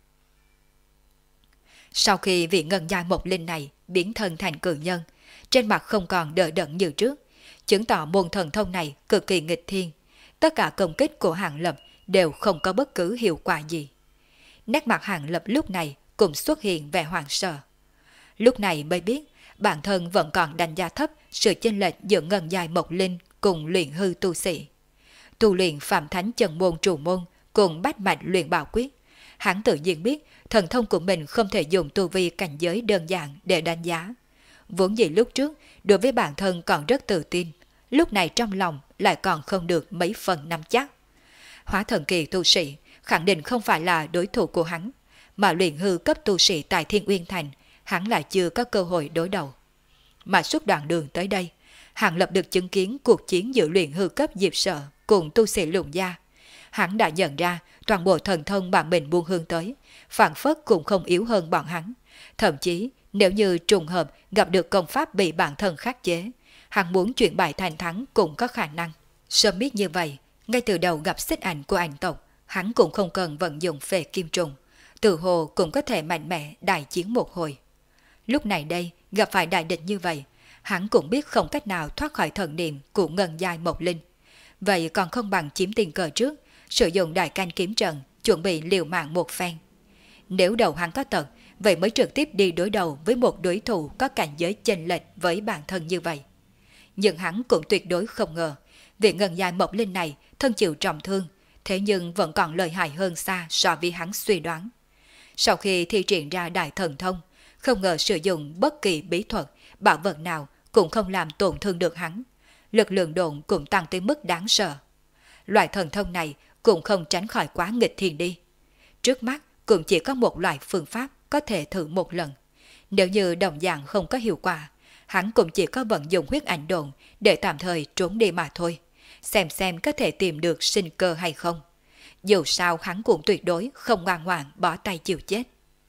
Sau khi vị ngân giai Mộc Linh này biến thân thành cự nhân, trên mặt không còn đờ đẫn như trước, chứng tỏ môn thần thông này cực kỳ nghịch thiên. Tất cả công kích của Hàng Lập đều không có bất cứ hiệu quả gì. Nét mặt Hàng Lập lúc này cũng xuất hiện vẻ hoảng sợ. Lúc này mới biết bản thân vẫn còn đánh giá thấp sự chênh lệch giữa ngân giai Mộc Linh cùng luyện hư tu sĩ. Tu luyện Phạm Thánh Chân Môn Trụ Môn cùng bách mạch luyện bảo quyết, hắn tự nhiên biết thần thông của mình không thể dùng tu vi cảnh giới đơn giản để đánh giá. Vốn dĩ lúc trước đối với bản thân còn rất tự tin, lúc này trong lòng lại còn không được mấy phần nắm chắc. Hóa thần kỳ tu sĩ khẳng định không phải là đối thủ của hắn, mà luyện hư cấp tu sĩ tại Thiên Uyên Thành hắn lại chưa có cơ hội đối đầu. Mà suốt đoạn đường tới đây, Hàng Lập được chứng kiến cuộc chiến giữa luyện hư cấp Diệp Sở cùng tu sĩ Lùng Gia. Hắn đã nhận ra toàn bộ thần thông mà mình buông hướng tới, phản phất cũng không yếu hơn bọn hắn. Thậm chí nếu như trùng hợp gặp được công pháp bị bản thân khắc chế, hắn muốn chuyển bại thành thắng cũng có khả năng. Sớm biết như vậy, ngay từ đầu gặp xích ảnh của ảnh tộc, hắn cũng không cần vận dụng phệ kim trùng, tự hồ cũng có thể mạnh mẽ đại chiến một hồi. Lúc này đây, gặp phải đại địch như vậy, hắn cũng biết không cách nào thoát khỏi thần niệm của ngân giai Mộc Linh. Vậy còn không bằng chiếm tiền cờ trước, sử dụng đại canh kiếm trận, chuẩn bị liều mạng một phen. Nếu đầu hắn có tật, vậy mới trực tiếp đi đối đầu với một đối thủ có cảnh giới chênh lệch với bản thân như vậy. Nhưng hắn cũng tuyệt đối không ngờ, việc ngân giai Mộc Linh này thân chịu trọng thương, thế nhưng vẫn còn lợi hại hơn xa so với hắn suy đoán. Sau khi thi triển ra đại thần thông, không ngờ sử dụng bất kỳ bí thuật, bảo vật nào cũng không làm tổn thương được hắn. Lực lượng độn cũng tăng tới mức đáng sợ. Loại thần thông này cũng không tránh khỏi quá nghịch thiên đi. Trước mắt cũng chỉ có một loại phương pháp có thể thử một lần. Nếu như đồng dạng không có hiệu quả, hắn cũng chỉ có vận dụng huyết ảnh độn để tạm thời trốn đi mà thôi. Xem có thể tìm được sinh cơ hay không. Dù sao hắn cũng tuyệt đối không ngoan ngoãn bỏ tay chịu chết.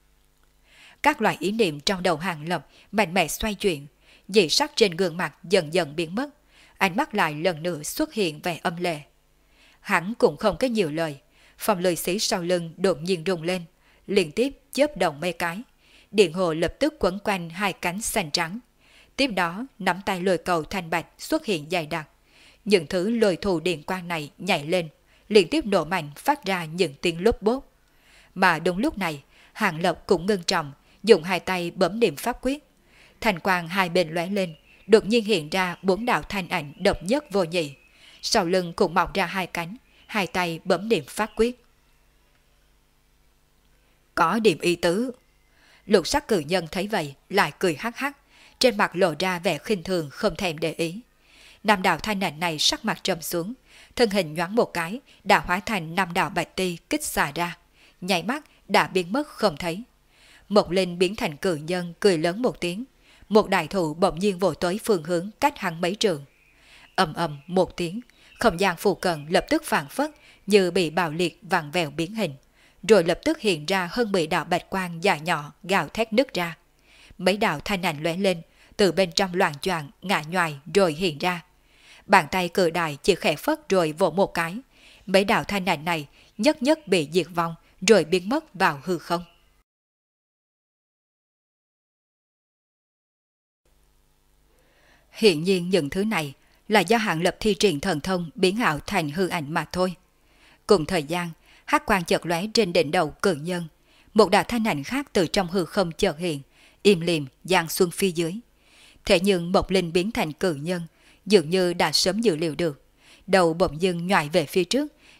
Các loại ý niệm trong đầu Hàng Lập mạnh mẽ xoay chuyển, dị sắc trên gương mặt dần dần biến mất, ánh mắt lại lần nữa xuất hiện vẻ âm lệ. Hắn cũng không có nhiều lời, phòng lười xí sau lưng đột nhiên rung lên, liên tiếp chớp động mấy cái, điện hồ lập tức quấn quanh hai cánh xanh trắng. Tiếp đó nắm tay lôi cầu thanh bạch xuất hiện dày đặc, những thứ lôi thù điện quang này nhảy lên, liên tiếp nổ mạnh phát ra những tiếng lốp bốp. Mà đúng lúc này, Hàng Lập cũng ngưng trọng, dùng hai tay bấm niệm pháp quyết. Thanh quang hai bên lóe lên, đột nhiên hiện ra 4 đạo thanh ảnh độc nhất vô nhị. Sau lưng cũng mọc ra hai cánh, hai tay bấm niệm pháp quyết. Có điểm ý tứ. Lục sắc cử nhân thấy vậy, lại cười hắc hắc, trên mặt lộ ra vẻ khinh thường không thèm để ý. Năm đạo thanh ảnh này sắc mặt trầm xuống, thân hình nhoáng một cái, đã hóa thành 5 đạo bạch ti kích xả ra, nháy mắt đã biến mất không thấy. Mộc Linh biến thành cử nhân cười lớn một tiếng, một đại thụ bỗng nhiên vồ tới phương hướng cách hắn mấy trường. Ầm ầm một tiếng, không gian phụ cận lập tức phản phất như bị bạo liệt vặn vẹo biến hình, rồi lập tức hiện ra hơn 10 đạo bạch quang dài nhỏ gào thét nứt ra. Mấy đạo thanh ảnh lóe lên, từ bên trong loạng choạng ngã nhoài rồi hiện ra. Bàn tay cự đại chỉ khẽ phất rồi vỗ một cái, mấy đạo thanh ảnh này nhất nhất bị diệt vong rồi biến mất vào hư không. Hiện nhiên những thứ này là do Hàng Lập thi triển thần thông biến ảo thành hư ảnh mà thôi. Cùng thời gian, hắc quang chợt lóe trên đỉnh đầu cự nhân, một đạo thanh ảnh khác từ trong hư không chợt hiện, im lìm giang xuân phi dưới. Thế nhưng Mộc Linh biến thành cự nhân, dường như đã sớm dự liệu được, đầu bỗng dưng nhoài về phía trước,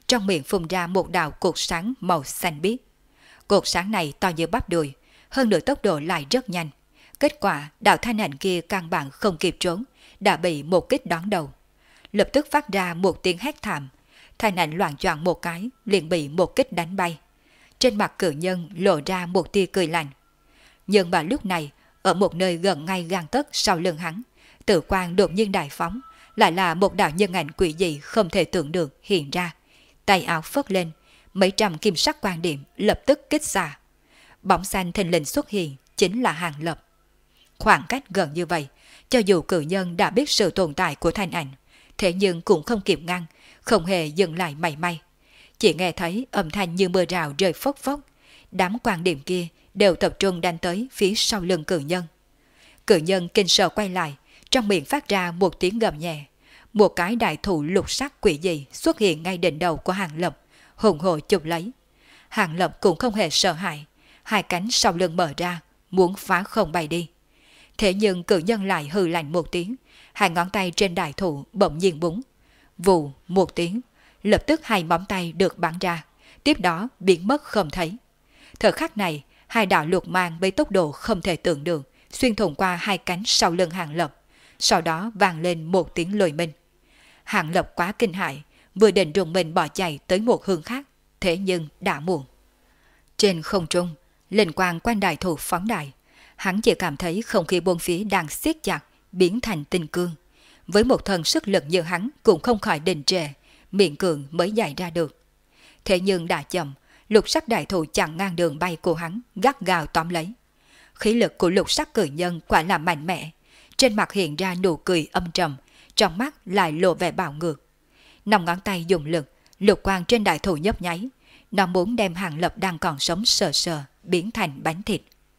trong miệng phun ra một đạo cột sáng màu xanh biếc. Cột sáng này to như bắp đùi, hơn nữa tốc độ lại rất nhanh. Kết quả đạo thanh ảnh kia căn bản không kịp trốn, đã bị một kích đón đầu. Lập tức phát ra một tiếng hét thảm, thanh ảnh loạng choạng một cái liền bị một kích đánh bay. Trên mặt cự nhân lộ ra một tia cười lạnh. Nhưng mà lúc này, ở một nơi gần ngay gang tấc sau lưng hắn, tự quang đột nhiên đại phóng, lại là một đạo nhân ảnh quỷ dị không thể tưởng được hiện ra. Tay áo phất lên, mấy trăm kim sắc quang điểm lập tức kích xạ. Bóng xanh thình lình xuất hiện, chính là Hàng Lập. Khoảng cách gần như vậy, cho dù cự nhân đã biết sự tồn tại của thanh ảnh, thế nhưng cũng không kịp ngăn, không hề dừng lại mảy may. Chỉ nghe thấy âm thanh như mưa rào rơi phốc phốc, đám quang điểm kia đều tập trung đánh tới phía sau lưng cự nhân. Cự nhân kinh sợ quay lại, trong miệng phát ra một tiếng gầm nhẹ. Một cái đại thụ lục sắc quỷ dị xuất hiện ngay đỉnh đầu của Hàng Lập, hùng hổ chụp lấy. Hàng Lập cũng không hề sợ hãi, hai cánh sau lưng mở ra, muốn phá không bay đi. Thế nhưng cự nhân lại hừ lạnh một tiếng, hai ngón tay trên đại thụ bỗng nhiên búng. Vù một tiếng, lập tức hai móng tay được bắn ra, tiếp đó biến mất không thấy. Thời khắc này, hai đạo lục mang với tốc độ không thể tưởng được, xuyên thủng qua hai cánh sau lưng Hàng Lập, sau đó vang lên một tiếng lôi minh. Hàng Lập quá kinh hãi, vừa định rùng mình bỏ chạy tới một hướng khác, thế nhưng đã muộn. Trên không trung, linh quang quanh đại thụ phóng đại, hắn chỉ cảm thấy không khí bốn phía đang siết chặt, biến thành tinh cương. Với một thần sức lực như hắn cũng không khỏi đình trệ, miệng cường mới dạy ra được. Thế nhưng đã chậm, lục sắc đại thụ chặn ngang đường bay của hắn, gắt gao tóm lấy. Khí lực của lục sắc cử nhân quả là mạnh mẽ, trên mặt hiện ra nụ cười âm trầm, trong mắt lại lộ vẻ bạo ngược. Nòng ngón tay dùng lực, lục quang trên đại thụ nhấp nháy, nó muốn đem Hàng Lập đang còn sống sờ sờ biến thành bánh thịt.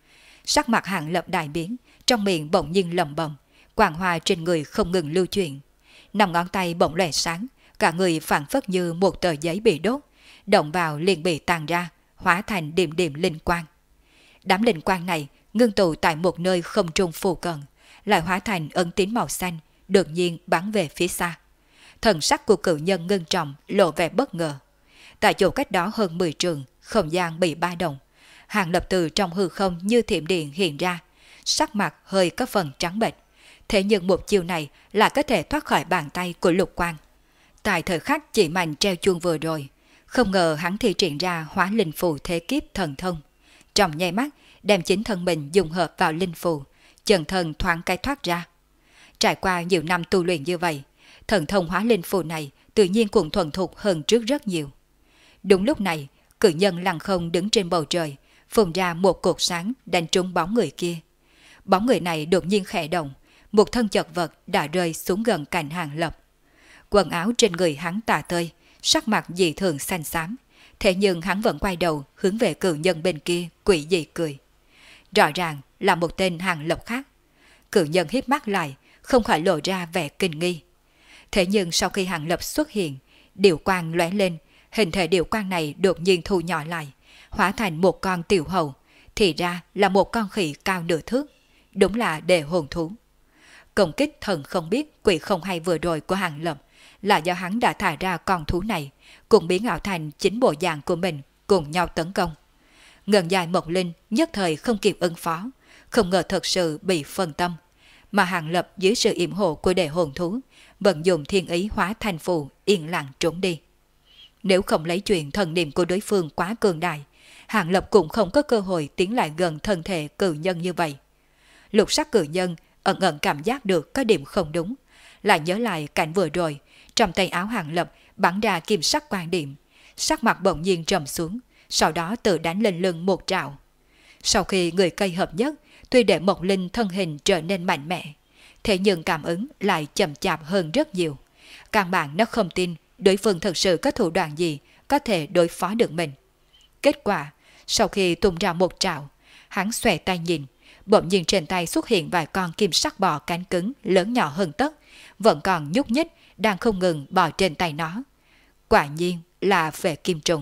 Sắc mặt Hàng Lập đại biến, trong miệng bỗng nhiên lẩm bẩm, quang hoa trên người không ngừng lưu chuyển. Nòng ngón tay bỗng lóe sáng, cả người phảng phất như một tờ giấy bị đốt, động vào liền bị tan ra, hóa thành điểm điểm linh quang. Đám linh quang này ngưng tụ tại một nơi không trung phù cận, lại hóa thành ấn tín màu xanh, đột nhiên bắn về phía xa. Thần sắc của cự nhân ngưng trọng, lộ vẻ bất ngờ. Tại chỗ cách đó hơn 10 trường, không gian bị ba động. Hàng Lập từ trong hư không như thiểm điện hiện ra, sắc mặt hơi có phần trắng bệch. Thế nhưng một chiêu này là có thể thoát khỏi bàn tay của lục quang. Tại thời khắc chỉ mạnh treo chuông vừa rồi, không ngờ hắn thi triển ra hóa linh phù thế kiếp thần thông. Trong nháy mắt, đem chính thân mình dùng hợp vào linh phù, chân thân thoáng cái thoát ra. Trải qua nhiều năm tu luyện như vậy, thần thông hóa linh phù này tự nhiên cũng thuần thục hơn trước rất nhiều. Đúng lúc này, cự nhân lăng không đứng trên bầu trời, phun ra một cột sáng đánh trúng bóng người kia. Bóng người này đột nhiên khẽ động, một thân chật vật đã rơi xuống gần cạnh Hàng Lập. Quần áo trên người hắn tả tơi, sắc mặt dị thường xanh xám, thế nhưng hắn vẫn quay đầu hướng về cự nhân bên kia, quỷ dị cười. Rõ ràng là một tên Hàng Lập khác. Cự nhân híp mắt lại, không khỏi lộ ra vẻ kinh nghi. Thế nhưng sau khi Hàng Lập xuất hiện, điệu quang lóe lên, hình thể điệu quang này đột nhiên thu nhỏ lại, hóa thành một con tiểu hầu, thì ra là một con khỉ cao nửa thước, đúng là đề hồn thú. Công kích thần không biết quỷ không hay vừa rồi của Hàng Lập là do hắn đã thả ra con thú này, cùng biến ảo thành chính bộ dạng của mình, cùng nhau tấn công. Ngân dài Mộc Linh nhất thời không kịp ứng phó, không ngờ thật sự bị phân tâm, mà Hàng Lập dưới sự yểm hộ của đề hồn thú, vận dụng thiên ý hóa thành phù, yên lặng trốn đi. Nếu không lấy chuyện thần niệm của đối phương quá cường đại, Hàng Lập cũng không có cơ hội tiến lại gần thân thể cự nhân như vậy. Lục sắc cự nhân ẩn ẩn cảm giác được có điểm không đúng, lại nhớ lại cảnh vừa rồi, trong tay áo Hàng Lập bắn ra kim sắc quang điểm, sắc mặt bỗng nhiên trầm xuống, sau đó tự đánh lên lưng một trảo. Sau khi người cây hợp nhất, tuy để Mộc Linh thân hình trở nên mạnh mẽ, thế nhưng cảm ứng lại chậm chạp hơn rất nhiều. Căn bản nó không tin đối phương thật sự có thủ đoạn gì có thể đối phó được mình. Kết quả, sau khi tung ra một trảo, hắn xòe tay nhìn, bỗng nhiên trên tay xuất hiện vài con kim sắc bò cánh cứng lớn nhỏ hơn tấc, vẫn còn nhúc nhích, đang không ngừng bò trên tay nó. Quả nhiên là về kim trùng.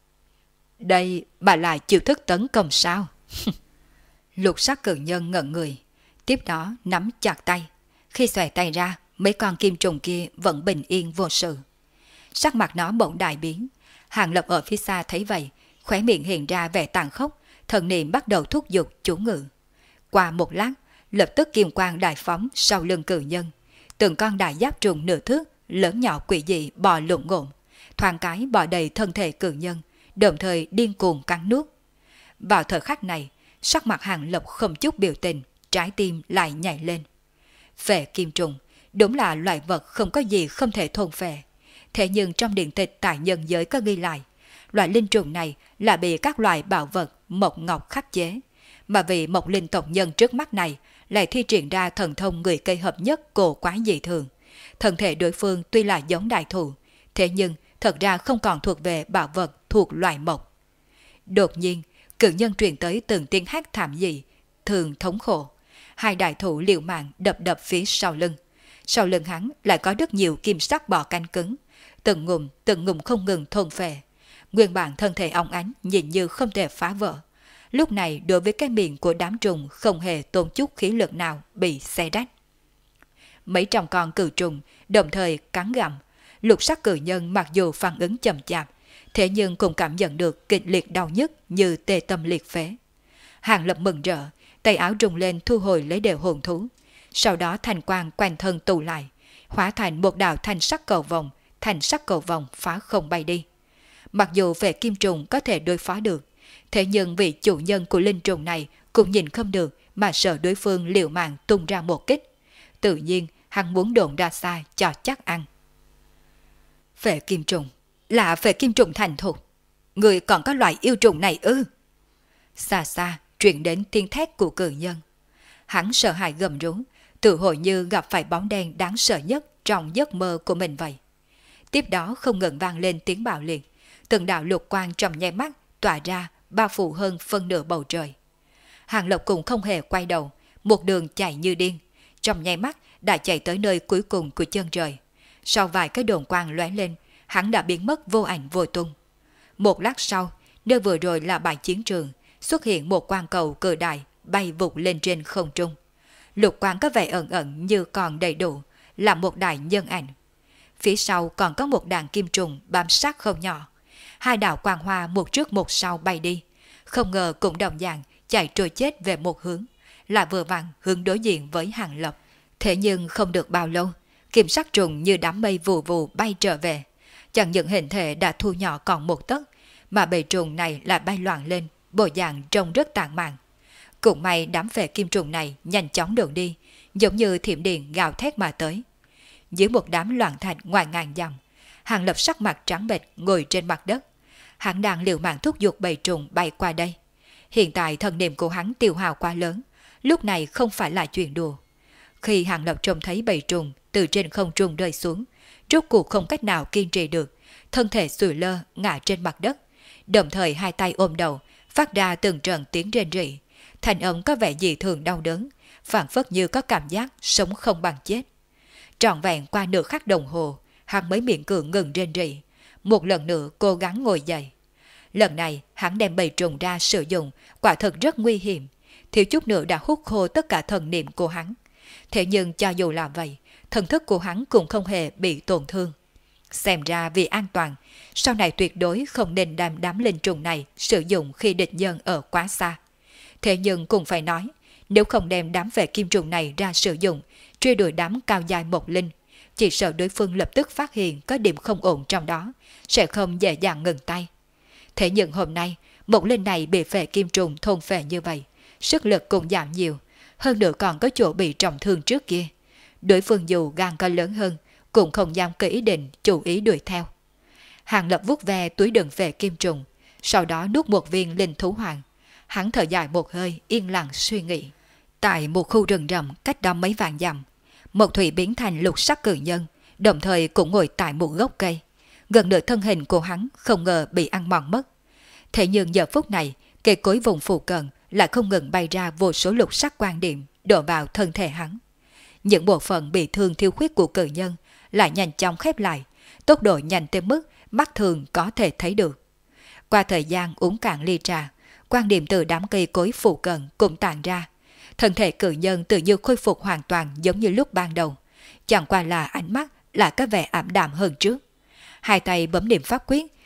Đây bà lại chiêu thức tấn công sao? Lục sắc cự nhân ngẩn người, tiếp đó nắm chặt tay. Khi xòe tay ra, mấy con kim trùng kia vẫn bình yên vô sự. Sắc mặt nó bỗng đại biến, Hàng Lập ở phía xa thấy vậy, khóe miệng hiện ra vẻ tàn khốc, thần niệm bắt đầu thúc giục chú ngự. Qua một lát, lập tức kim quang đại phóng sau lưng cự nhân. Từng con đại giáp trùng nửa thước, lớn nhỏ quỷ dị bò lộn ngộn, thoáng cái bò đầy thân thể cự nhân, đồng thời điên cuồng cắn nuốt. Vào thời khắc này, sắc mặt Hàng Lập không chút biểu tình, trái tim lại nhảy lên. Phệ kim trùng, đúng là loại vật không có gì không thể thôn phệ. Thế nhưng trong điện tịch tại nhân giới có ghi lại, loại linh trùng này là bị các loại bảo vật mộc ngọc khắc chế, mà vì một linh tộc nhân trước mắt này lại thi triển ra thần thông người cây hợp nhất cổ quái dị thường. Thân thể đối phương tuy là giống đại thụ, thế nhưng thật ra không còn thuộc về bảo vật thuộc loại mộc. Đột nhiên, cự nhân truyền tới từng tiếng hét thảm dị, thường thống khổ. Hai đại thụ liều mạng đập đập phía sau lưng. Sau lưng hắn lại có rất nhiều kim sắc bò canh cứng, từng ngụm không ngừng thôn phệ. Nguyên bản thân thể óng ánh nhìn như không thể phá vỡ. Lúc này đối với cái miệng của đám trùng không hề tốn chút khí lực nào bị xé rách. Mấy trăm con cự trùng đồng thời cắn gặm. Lục sắc cự nhân mặc dù phản ứng chậm chạp, thế nhưng cũng cảm nhận được kịch liệt đau nhức như tê tâm liệt phế. Hàng Lập mừng rỡ, tay áo rung lên thu hồi lấy đều hồn thú. Sau đó thành quang quanh thân tụ lại, hóa thành một đạo thanh sắc cầu vòng phá không bay đi. Mặc dù về kim trùng có thể đối phó được, thế nhưng vị chủ nhân của linh trùng này cũng nhìn không được mà sợ đối phương liều mạng tung ra một kích. Tự nhiên hắn muốn đồn ra xa cho chắc ăn. Phệ kim trùng, là phệ kim trùng thành thục. Người còn có loại yêu trùng này ư? Xa xa truyền đến tiếng thét của cự nhân. Hắn sợ hãi gầm rú, tự hội như gặp phải bóng đen đáng sợ nhất trong giấc mơ của mình vậy. Tiếp đó không ngừng vang lên tiếng bạo liệt, từng đạo lục quang trong nháy mắt tỏa ra, bao phủ hơn phân nửa bầu trời. Hàng Lập cũng không hề quay đầu, một đường chạy như điên, trong nháy mắt đã chạy tới nơi cuối cùng của chân trời. Sau vài cái đồn quang lóe lên, hắn đã biến mất vô ảnh vô tung. Một lát sau, nơi vừa rồi là bãi chiến trường, xuất hiện một quang cầu cự đại bay vụt lên trên không trung. Lục quang có vẻ ẩn ẩn như còn đầy đủ, là một đại nhân ảnh. Phía sau còn có một đàn kim trùng bám sát không nhỏ. Hai đạo quang hoa một trước một sau bay đi, không ngờ cũng đồng dạng chạy trôi chết về một hướng, là vừa vặn hướng đối diện với Hàng Lập. Thế nhưng không được bao lâu, kim sắc trùng như đám mây vù vù bay trở về. Chẳng những hình thể đã thu nhỏ còn một tấc, mà bầy trùng này lại bay loạn lên, bộ dạng trông rất tàn mạn. Cũng may đám phệ kim trùng này nhanh chóng đường đi, giống như thiểm điện gào thét mà tới. Dưới một đám loạn thạch ngoài ngàn dặm, Hàng Lập sắc mặt trắng bệch ngồi trên mặt đất. Hắn đang liều mạng thúc giục bầy trùng bay qua đây. Hiện tại thần niệm của hắn tiêu hao quá lớn, lúc này không phải là chuyện đùa. Khi Hàng Lập trông thấy bầy trùng từ trên không trung rơi xuống, rốt cuộc không cách nào kiên trì được, thân thể sùi lơ ngã trên mặt đất, đồng thời hai tay ôm đầu, phát ra từng trận tiếng rên rỉ. Thanh âm có vẻ dị thường đau đớn, phảng phất như có cảm giác sống không bằng chết. Trọn vẹn qua nửa khắc đồng hồ, hắn mới miễn cưỡng ngừng rên rỉ, một lần nữa cố gắng ngồi dậy. Lần này hắn đem bầy trùng ra sử dụng, quả thật rất nguy hiểm, thiếu chút nữa đã hút khô tất cả thần niệm của hắn. Thế nhưng cho dù là vậy, thần thức của hắn cũng không hề bị tổn thương. Xem ra vì an toàn, sau này tuyệt đối không nên đem đám linh trùng này sử dụng khi địch nhân ở quá xa. Thế nhưng cũng phải nói, nếu không đem đám vệ kim trùng này ra sử dụng, truy đuổi đám cao dài một linh, chỉ sợ đối phương lập tức phát hiện có điểm không ổn trong đó, sẽ không dễ dàng ngừng tay. Thế nhưng hôm nay, một linh này bị vệ kim trùng thôn phệ như vậy, sức lực cũng giảm nhiều, hơn nữa còn có chỗ bị trọng thương trước kia. Đối phương dù gan có lớn hơn, cũng không dám có ý định chủ ý đuổi theo. Hàng Lập vuốt ve túi đựng vệ kim trùng, sau đó nuốt một viên linh thú hoàng. Hắn thở dài một hơi, yên lặng suy nghĩ. Tại một khu rừng rậm cách đó mấy vạn dặm, Mộc Thủy biến thành lục sắc cự nhân, đồng thời cũng ngồi tại một gốc cây. Gần nửa thân hình của hắn không ngờ bị ăn mòn mất. Thế nhưng giờ phút này, cây cối vùng phụ cận lại không ngừng bay ra vô số lục sắc quan điểm đổ vào thân thể hắn. Những bộ phận bị thương thiếu khuyết của cự nhân lại nhanh chóng khép lại, tốc độ nhanh tới mức mắt thường có thể thấy được. Qua thời gian uống cạn ly trà, quan điểm từ đám cây cối phụ cận cũng tàn ra. Thân thể cự nhân tự như khôi phục hoàn toàn giống như lúc ban đầu, chẳng qua là ánh mắt lại có vẻ ảm đạm hơn trước. Hai tay bấm niệm pháp quyết,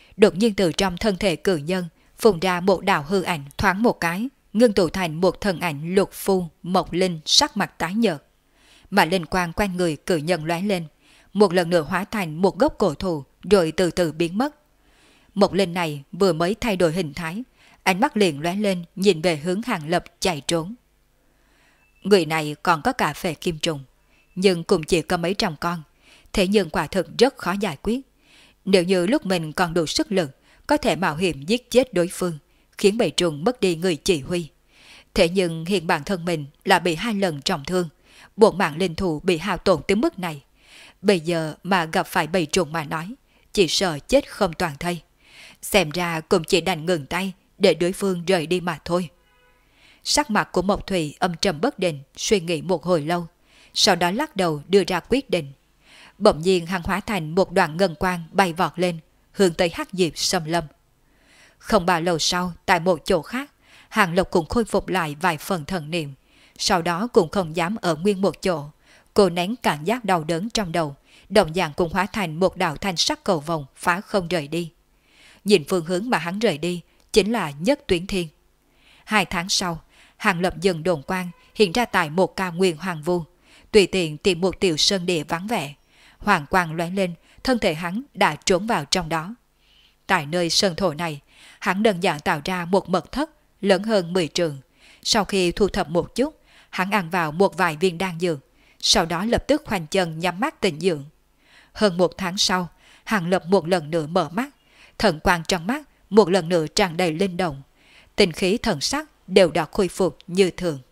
đột nhiên từ trong thân thể cử nhân phun ra một đạo hư ảnh thoáng một cái, ngưng tụ thành một thân ảnh lục phu, mộc linh, sắc mặt tái nhợt. Mà linh quang quanh người cử nhân lóe lên, một lần nữa hóa thành một gốc cổ thụ rồi từ từ biến mất. Mộc linh này vừa mới thay đổi hình thái, ánh mắt liền lóe lên nhìn về hướng Hàng Lập chạy trốn. Người này còn có cả phệ kim trùng, nhưng cũng chỉ có mấy trăm con, thế nhưng quả thực rất khó giải quyết. Nếu như lúc mình còn đủ sức lực, có thể mạo hiểm giết chết đối phương, khiến bầy trùng mất đi người chỉ huy. Thế nhưng hiện bản thân mình là bị 2 lần trọng thương, bộ mạng linh thủ bị hao tổn tới mức này. Bây giờ mà gặp phải bầy trùng mà nói, chỉ sợ chết không toàn thây. Xem ra cũng chỉ đành ngừng tay để đối phương rời đi mà thôi. Sắc mặt của Mộc Thủy âm trầm bất định, suy nghĩ một hồi lâu, sau đó lắc đầu đưa ra quyết định. Bỗng nhiên hắn hóa thành một đoạn ngân quang bay vọt lên, hướng tới Hắc Diệp Xâm Lâm. Không bao lâu sau, tại một chỗ khác, Hàng Lộc cũng khôi phục lại vài phần thần niệm, sau đó cũng không dám ở nguyên một chỗ. Cô nén cảm giác đau đớn trong đầu, đồng dạng cũng hóa thành một đạo thanh sắc cầu vồng phá không rời đi. Nhìn phương hướng mà hắn rời đi, chính là Nhất Tuyến Thiên. 2 tháng sau, Hàng Lập dừng đồn quang hiện ra tại một cao nguyên hoàng vu, tùy tiện tìm một tiểu sơn địa vắng vẻ. Hoàng quang lóe lên, thân thể hắn đã trốn vào trong đó. Tại nơi sơn thổ này, hắn đơn giản tạo ra một mật thất lớn hơn 10 trượng. Sau khi thu thập một chút, hắn ăn vào một vài viên đan dược, sau đó lập tức khoanh chân nhắm mắt tĩnh dưỡng. Hơn 1 tháng sau, Hàng Lập một lần nữa mở mắt, thần quang trong mắt một lần nữa tràn đầy linh động, tinh khí thần sắc đều đã khôi phục như thường.